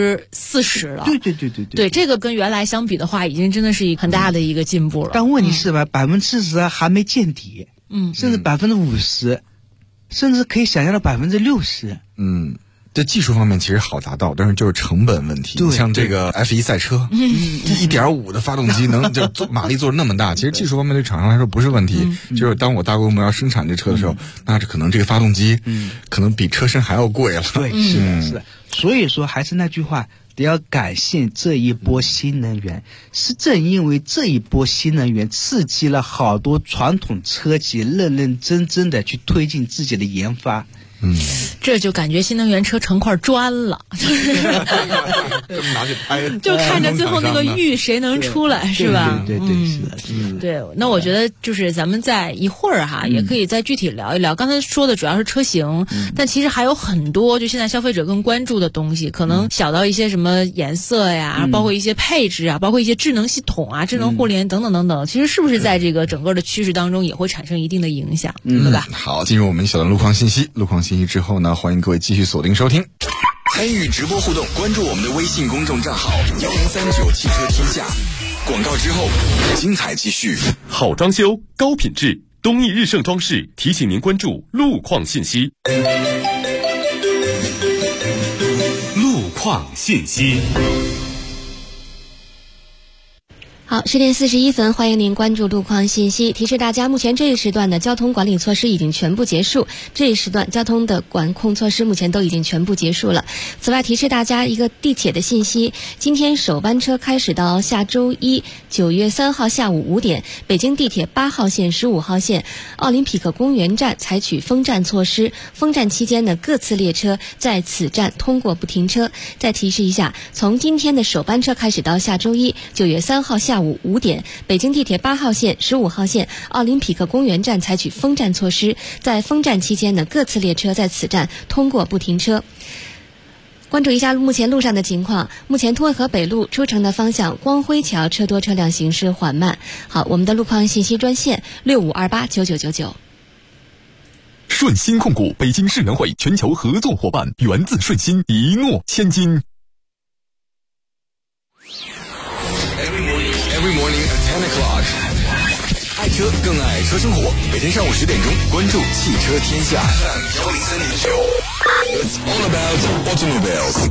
M: 40%了。对，这个跟原来相比的话，已经真的是一个很大的一个进步了。
K: 但问题是吧，40%还没见底，甚至50%，甚至可以想象到60%。
J: 这技术方面其实好达到，但是就是成本问题。像这个 F1 赛车，1.5的发动机能就马力做那么大，其实技术方面对厂商来说不是问题。就是当我大规模要生产这车的时候，那这可能这个发动机可能比车身还要贵了。
K: 对，是的。所以说还是那句话，得要感谢这一波新能源，是正因为这一波新能源刺激了好多传统车企认认真真的去推进自己的研发。
M: 这就感觉新能源车成块砖了，就是
J: 拿去拍，
M: 就看着最后那个玉谁能出来，是吧？
K: 对，是的，
M: 对。那我觉得就是咱们在一会儿也可以再具体聊一聊。刚才说的主要是车型，但其实还有很多，就现在消费者更关注的东西，可能小到一些什么颜色呀，包括一些配置啊，包括一些智能系统啊、智能互联等等等等，其实是不是在这个整个的趋势当中也会产生一定的影响，对吧？
J: 好，进入我们小的路况信息之后呢，欢迎各位继续锁定收听，
A: 参与直播互动，关注我们的微信公众账号1039汽车天下。广告之后，精彩继续。
N: 好装修，高品质，东义日盛装饰提醒您关注路况信息。路况信息。
E: 好，10点41分，欢迎您关注路况信息。提示大家，目前这一时段的交通管理措施已经全部结束，这一时段交通的管控措施目前都已经全部结束了。此外，提示大家一个地铁的信息，今天首班车开始到下周一9月3号下午5点，北京地铁8号线、15号线奥林匹克公园站采取封站措施，封站期间呢，各次列车在此站通过不停车。再提示一下，从今天的首班车开始到下周一9月3号下午5点，北京地铁8号线、15号线奥林匹克公园站采取封站措施，在封站期间呢，各次列车在此站通过不停车。关注一下目前路上的情况，目前通渭河北路出城的方向光辉桥车多车辆行驶缓慢。好，我们的路况信息专线65289999。
A: 顺鑫控股北京世园会全球合作伙伴，源自顺鑫，一诺千金。Every morning at 10 o'clock， 爱车更爱车生活。每天上午10点钟，关注汽车天下。It's all about automobiles。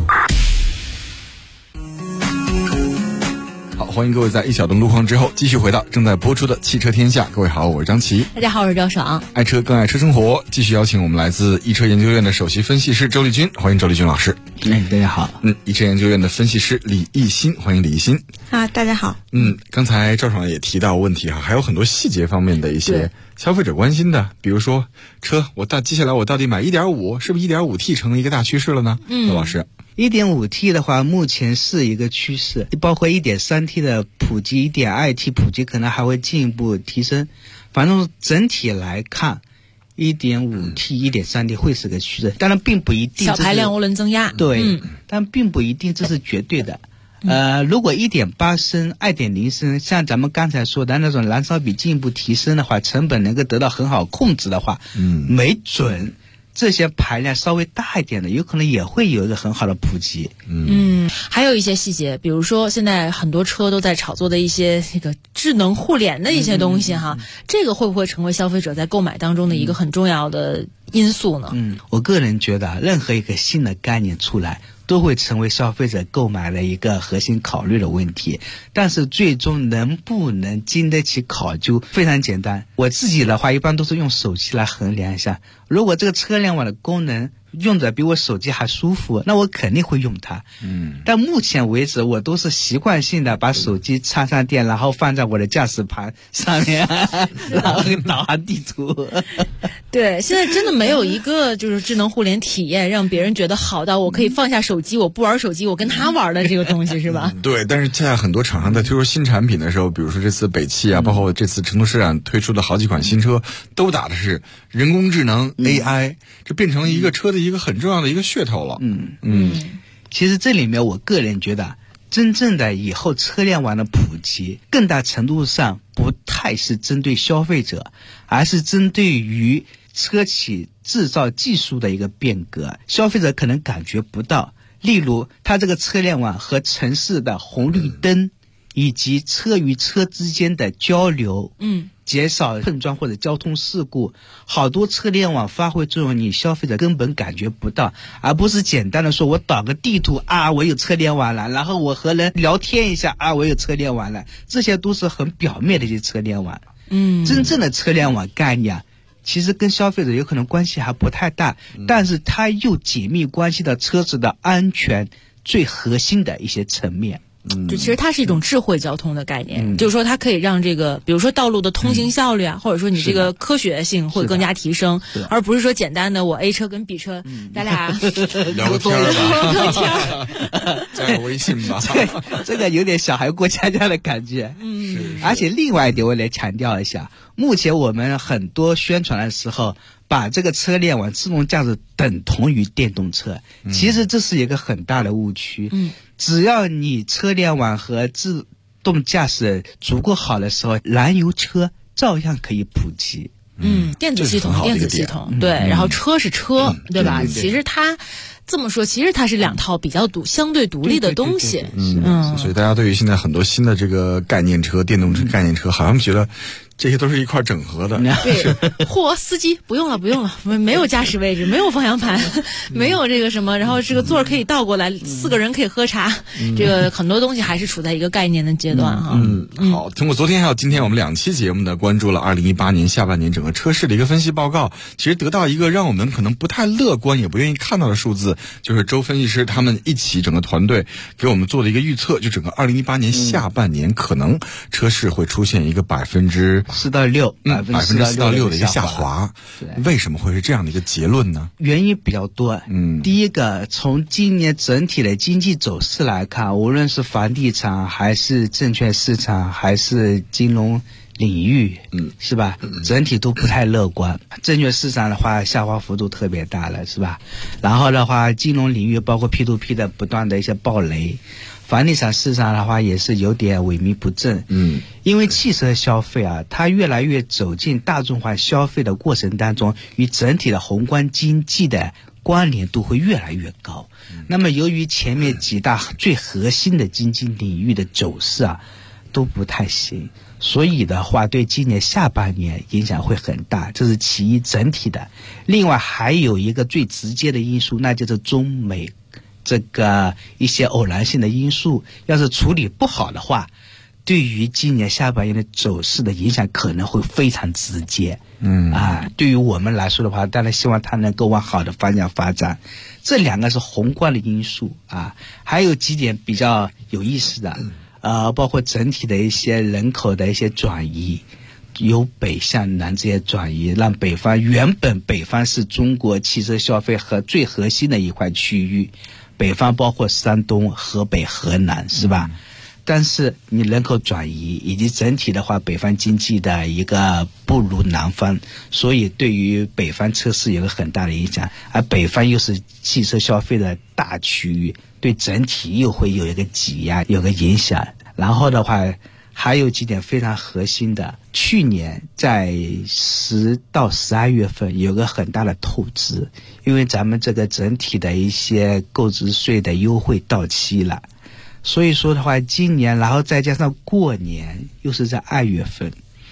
J: 好，欢迎各位在一小段路况之后继续回到正在播出的汽车天下。各位好，我是张琪。
M: 大家好，我是赵爽。
J: 爱车更爱车生活，继续邀请我们来自易车研究院的首席分析师周丽君，欢迎周丽君老师。
K: 大家好。
J: 易车研究院的分析师李艺新，欢迎李艺新。
D: 大家好。
J: 刚才赵爽也提到问题还有很多细节方面的一些消费者关心的，比如说车，接下来我到底买 1.5， 是不是 1.5T 成了一个大趋势了呢？周老师。
K: 1.5T 的话，目前是一个趋势，包括 1.3T 的普及， 1.2T 普及可能还会进一步提升。反正整体来看，1.5T、1.3T 会是个趋势，当然并不一定
M: 小排量涡轮增压。
K: 对，但并不一定这是绝对的。 如果1.8升、2.0升，像咱们刚才说的那种燃烧比进一步提升的话，成本能够得到很好控制的话，没准这些排量稍微大一点的，有可能也会有一个很好的普及。
M: 还有一些细节，比如说现在很多车都在炒作的一些这个智能互联的一些东西哈，这个会不会成为消费者在购买当中的一个很重要的因素呢？
K: 我个人觉得，任何一个新的概念出来，都会成为消费者购买的一个核心考虑的问题，但是最终能不能经得起考究非常简单。我自己的话一般都是用手机来衡量一下，如果这个车联网的功能用着比我手机还舒服，那我肯定会用它。但目前为止我都是习惯性的把手机插上电，然后放在我的驾驶盘上面然后导航地图。
M: 对，现在真的没有一个就是智能互联体验让别人觉得好到我可以放下手机，我不玩手机，我跟他玩的这个东西是吧？
J: 对，但是现在很多厂商在推出新产品的时候，比如说这次北汽啊，包括这次成都车展推出的好几款新车，都打的是人工智能 AI，这变成了一个车的一个很重要的一个噱头了。
K: 其实这里面我个人觉得，真正的以后车联网的普及，更大程度上不太是针对消费者，而是针对于车企制造技术的一个变革，消费者可能感觉不到。例如，它这个车联网和城市的红绿灯，以及车与车之间的交流，减少碰撞或者交通事故，好多车联网发挥作用，你消费者根本感觉不到，而不是简单的说我导个地图啊，我有车联网了，然后我和人聊天一下啊，我有车联网了，这些都是很表面的一些车联网。真正的车联网概念其实跟消费者有可能关系还不太大，但是它又紧密关系到车子的安全最核心的一些层面。
M: 就其实它是一种智慧交通的概念，就是说它可以让这个比如说道路的通行效率啊，或者说你这个科学性会更加提升，而不是说简单的我 A 车跟 B 车咱俩
J: 聊个天吧，加个微信吧。
K: 对，这个有点小孩过家家的感觉。而且另外一点我来强调一下，目前我们很多宣传的时候把这个车联网自动驾驶等同于电动车，其实这是一个很大的误区。只要你车联网和自动驾驶足够好的时候，燃油车照样可以普及。
M: 电子系统，对，然后车是车，对吧？其实它这么说，其实它是两套比较相对独立的东西。
J: 所以大家对于现在很多新的这个概念车、电动车概念车，好像觉得这些都是一块整合的。
M: 对，司机不用了，没有驾驶位置，没有方向盘，没有这个什么，然后这个座可以倒过来，4个人可以喝茶。这个很多东西还是处在一个概念的阶段哈。
J: 好，通过昨天还有今天我们2期节目呢，关注了2018年下半年整个车市的一个分析报告，其实得到一个让我们可能不太乐观也不愿意看到的数字，就是周分析师他们一起整个团队给我们做的一个预测，就整个2018年下半年可能车市会出现一个4%
K: 到6%，4%
J: 到6%的一个下滑。为什么会是这样的一个结论呢？
K: 原因比较多。第一个，从今年整体的经济走势来看，无论是房地产还是证券市场还是金融领域，是吧？整体都不太乐观。证券市场的话，下滑幅度特别大了，是吧？然后的话，金融领域包括 P2P 的不断的一些暴雷。房地产市场的话也是有点萎靡不振。因为汽车消费啊，它越来越走进大众化消费的过程当中，与整体的宏观经济的关联度会越来越高。那么由于前面几大最核心的经济领域的走势啊都不太行，所以的话对今年下半年影响会很大，这是其一，整体的。另外还有一个最直接的因素，那就是中美这个一些偶然性的因素，要是处理不好的话，对于今年下半年的走势的影响可能会非常直接。对于我们来说的话，当然希望它能够往好的方向发展。这2个是宏观的因素啊，还有几点比较有意思的，包括整体的一些人口的一些转移，由北向南这些转移，让原本北方是中国汽车消费和最核心的一块区域，北方包括山东、河北、河南，是吧？ 但是你人口转移以及整体的话，北方经济的一个不如南方，所以对于北方车市有个很大的影响，而北方又是汽车消费的大区域，对整体又会有一个挤压，有个影响。然后的话还有几点非常核心的，去年在10到12月份有个很大的透支，因为咱们这个整体的一些购置税的优惠到期了，所以说的话今年然后再加上过年又是在2月份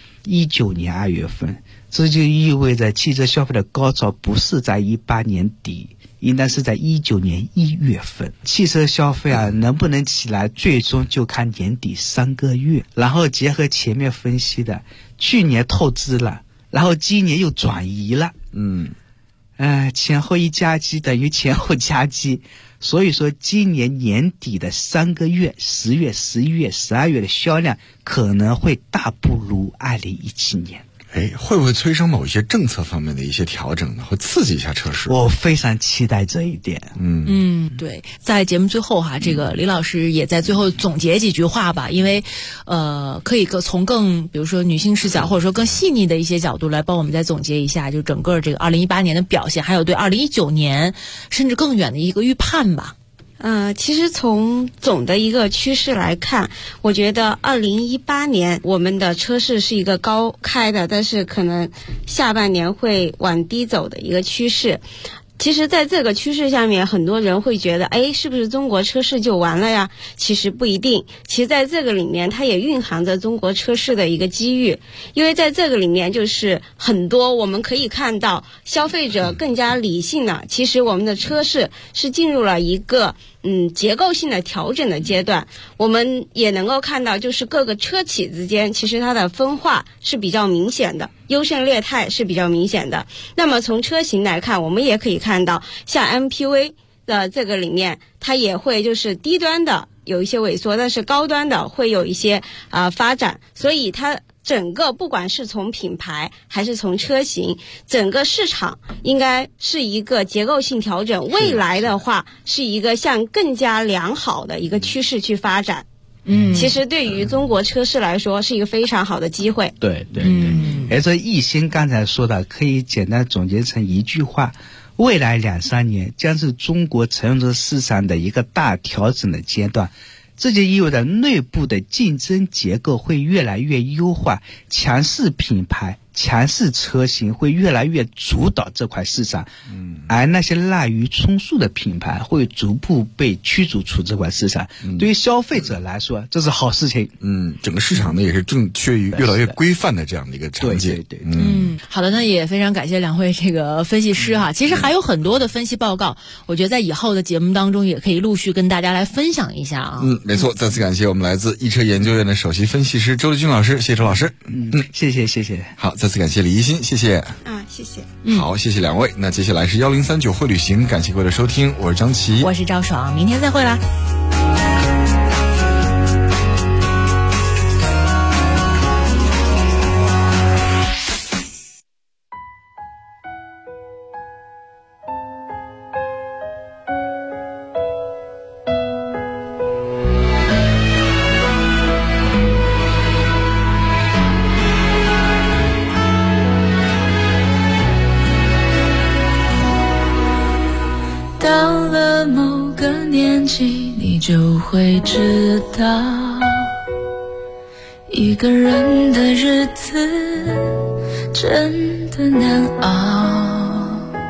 K: ，19年2月份，这就意味着汽车消费的高潮不是在18年底，应当是在19年1月份。汽车消费能不能起来，最终就看年底3个月。然后结合前面分析的，去年透支了，然后今年又转移了，前后一加积等于前后加积，所以说今年年底的3个月，10月、11月、12月的销量可能会大不如2017年。
J: 会不会催生某一些政策方面的一些调整呢？会刺激一下车市？
K: 我非常期待这一点。
M: 对，在节目最后这个李老师也在最后总结几句话吧，因为可以从更比如说女性视角或者说更细腻的一些角度来帮我们再总结一下，就整个这个2018年的表现，还有对2019年甚至更远的一个预判吧。
L: 其实从总的一个趋势来看，我觉得2018年我们的车市是一个高开的，但是可能下半年会往低走的一个趋势。其实在这个趋势下面，很多人会觉得是不是中国车市就完了呀？其实不一定，其实在这个里面它也蕴含着中国车市的一个机遇，因为在这个里面就是很多我们可以看到消费者更加理性了，其实我们的车市是进入了一个结构性的调整的阶段。我们也能够看到就是各个车企之间其实它的分化是比较明显的，优胜劣汰是比较明显的。那么从车型来看，我们也可以看到像 MPV 的这个里面，它也会就是低端的有一些萎缩，但是高端的会有一些发展，所以它整个不管是从品牌还是从车型，整个市场应该是一个结构性调整，未来的话是一个向更加良好的一个趋势去发展。其实对于中国车市来说是一个非常好的机会。
K: 对，这易兴刚才说的可以简单总结成一句话，未来2-3年将是中国乘用车市场的一个大调整的阶段，这就意味着内部的竞争结构会越来越优化，强势品牌、强势车型会越来越主导这块市场，而那些滥竽充数的品牌会逐步被驱逐出这块市场。对于消费者来说，这是好事情。
J: 整个市场呢也是正趋于越来越规范的这样的一个场景。
K: 对。
M: 好的，那也非常感谢两位这个分析师其实还有很多的分析报告，我觉得在以后的节目当中也可以陆续跟大家来分享一下啊。
J: 没错，再次感谢我们来自易车研究院的首席分析师周立军老师，谢谢周老师。
K: 谢谢。
J: 好，再次感谢李一新，谢谢。
L: 谢谢。
J: 好，谢谢两位。那接下来是1039会旅行，感谢各位的收听，我是张琪，
M: 我是赵爽，明天再会啦。
D: 到了某个年纪，你就会知道，一个人的日子真的难熬，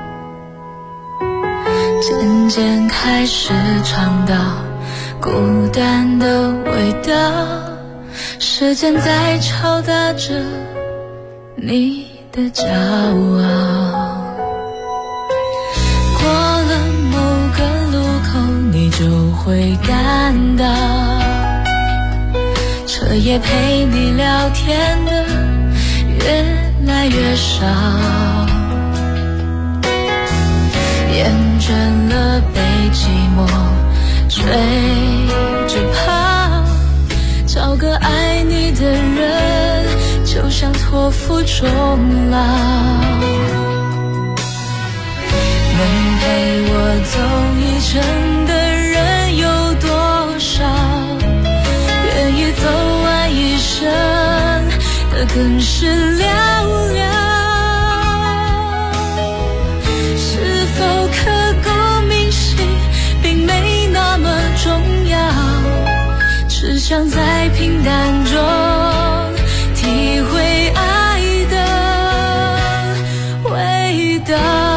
D: 渐渐开始尝到孤单的味道，时间在敲打着你的骄傲，过了某个路口，你就会感到彻夜陪你聊天的越来越少，厌倦了被寂寞追着跑，找个爱你的人就像托付终老，能陪我走一程的人有多少， 的更是寥寥。是否刻骨铭心并没那么重要，只想在平淡中体会爱的味道。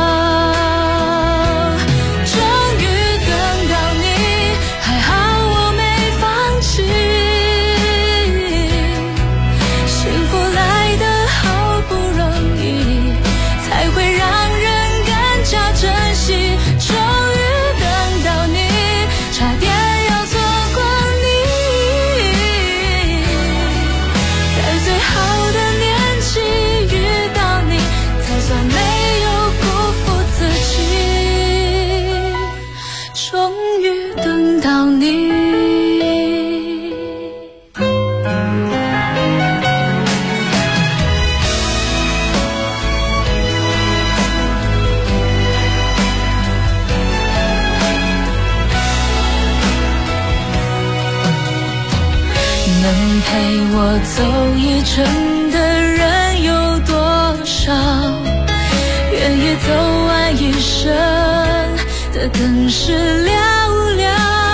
D: 走一程的人有多少？愿意走完一生的更是寥寥。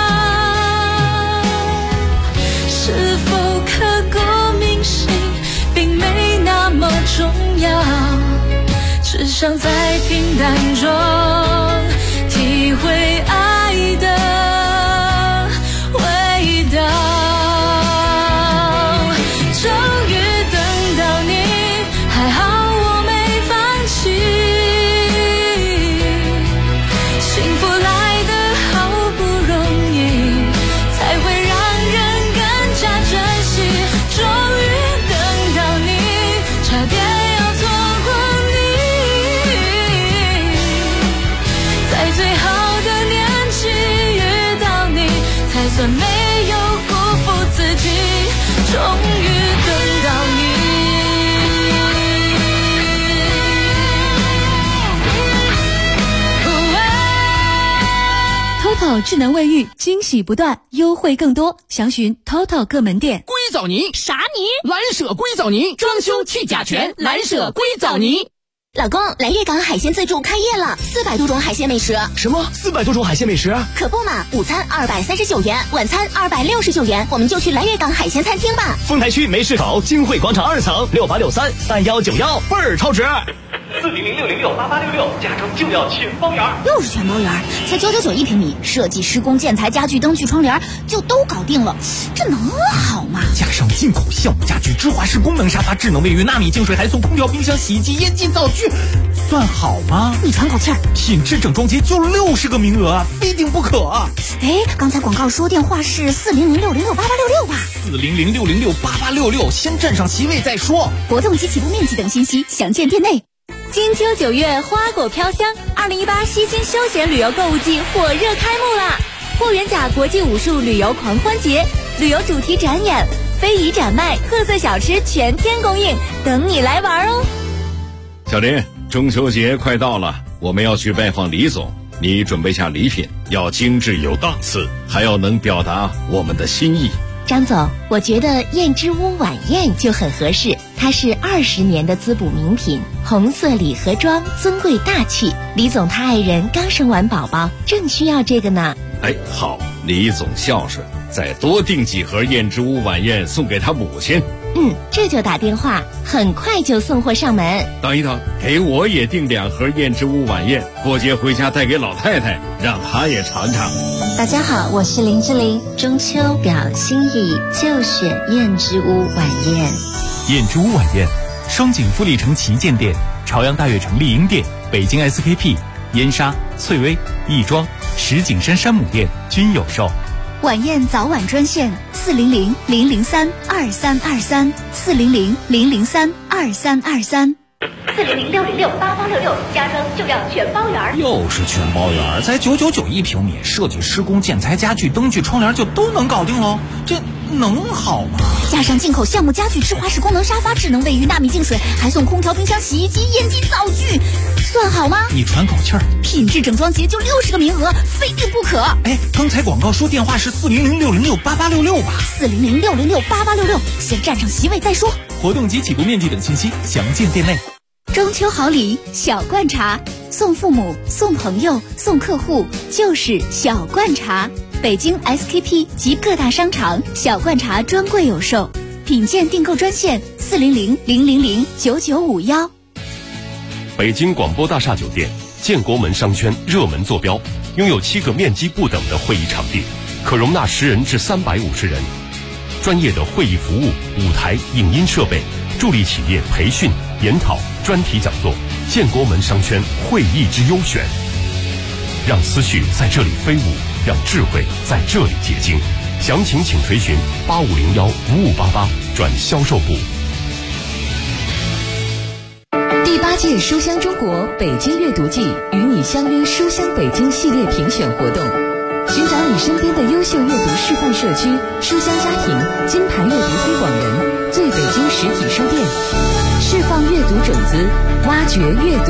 D: 是否刻骨铭心并没那么重要，只想在平淡中体会爱的味道。没有辜负自己，终于等到你。
R: TOTO 智能卫浴，惊喜不断，优惠更多，详询 TOTO 各门店。
P: 硅藻泥
R: 啥泥？
P: 蓝舍硅藻泥，装修去甲醛，蓝舍硅藻泥。
O: 老公，来粤港海鲜自助开业了，400多种海鲜美食。
P: 什么400多种海鲜美食？
O: 可不嘛，午餐239元，晚餐269元，我们就去来粤港海鲜餐厅吧。
P: 丰台区梅市口金汇广场2层68633191，倍儿超值。400-606-8866，加州就要全包圆。
O: 又是全包圆，才999一平米，设计、施工、建材、家具、灯具、窗帘就都搞定了，这能好吗？
Q: 加上进口橡木家具、芝华士功能沙发、智能卫浴、纳米净水，还送空调、冰箱、洗衣机、烟机、灶具，算好吗？
O: 你喘口气儿。
Q: 品质整装节就60个名额，非订不可。
O: 哎，刚才广告说电话是400-606-8866吧
Q: ？400-606-8866，先占上席位再说。
O: 活动及起步面积等信息详见店内。
R: 金秋9月，花果飘香，2018西京休闲旅游购物季火热开幕啦！霍元甲国际武术旅游狂欢节，旅游主题展演、非遗展卖、特色小吃全天供应，等你来玩哦！
B: 小林，中秋节快到了，我们要去拜访李总，你准备下礼品，要精致有档次，还要能表达我们的心意。
G: 张总，我觉得燕之屋晚宴就很合适，它是20年的滋补名品，红色礼盒装，尊贵大气。李总他爱人刚生完宝宝，正需要这个呢。
B: 哎，好，李总孝顺，再多订几盒燕之屋晚宴送给他母亲。
G: 这就打电话，很快就送货上门。
B: 等一等，给我也订2盒燕之屋晚宴，过节回家带给老太太，让她也尝尝。
G: 大家好，我是林志玲，中秋表心意就选燕之屋晚宴。
V: 燕之屋晚宴，双井富力城旗舰店、朝阳大悦城丽婴店、北京 SKP、燕莎、翠微、亦庄、石景山山姆店均有售。
R: 晚宴早晚专线400-003-2323 400-003-2323。
O: 400-606-8866，加装就要全包圆。
Q: 又是全包圆，才999一平米，设计、施工、建材、家具、灯具、窗帘就都能搞定喽，这能好吗？
O: 加上进口橡木家具、芝华士功能沙发、智能卫浴、纳米净水，还送空调、冰箱、洗衣机、烟机、灶具，算好吗？
Q: 你喘口气儿。
O: 品质整装节就60个名额，非订不可。
Q: 哎，刚才广告说电话是400-606-8866吧？
O: 400-606-8866，先占上席位再说。
V: 活动及起步面积等信息详见店内。
G: 中秋好礼小罐茶，送父母、送朋友、送客户，就是小罐茶。北京 SKP 及各大商场小罐茶专柜有售，品鉴订购专线400-000-9951。
F: 北京广播大厦酒店建国门商圈热门坐标，拥有7个面积不等的会议场地，可容纳10人至350人。专业的会议服务、舞台、影音设备，助力企业培训、研讨、专题讲座。建国门商圈会议之优选，让思绪在这里飞舞，让智慧在这里结晶。详情请垂询8501-5588转销售部。
H: 第8届书香中国北京阅读季与你相约书香北京系列评选活动，寻找你身边的优秀阅读示范社区、书香家庭、金牌阅读推广人、最北京实体书店，释放阅读种子，挖掘阅读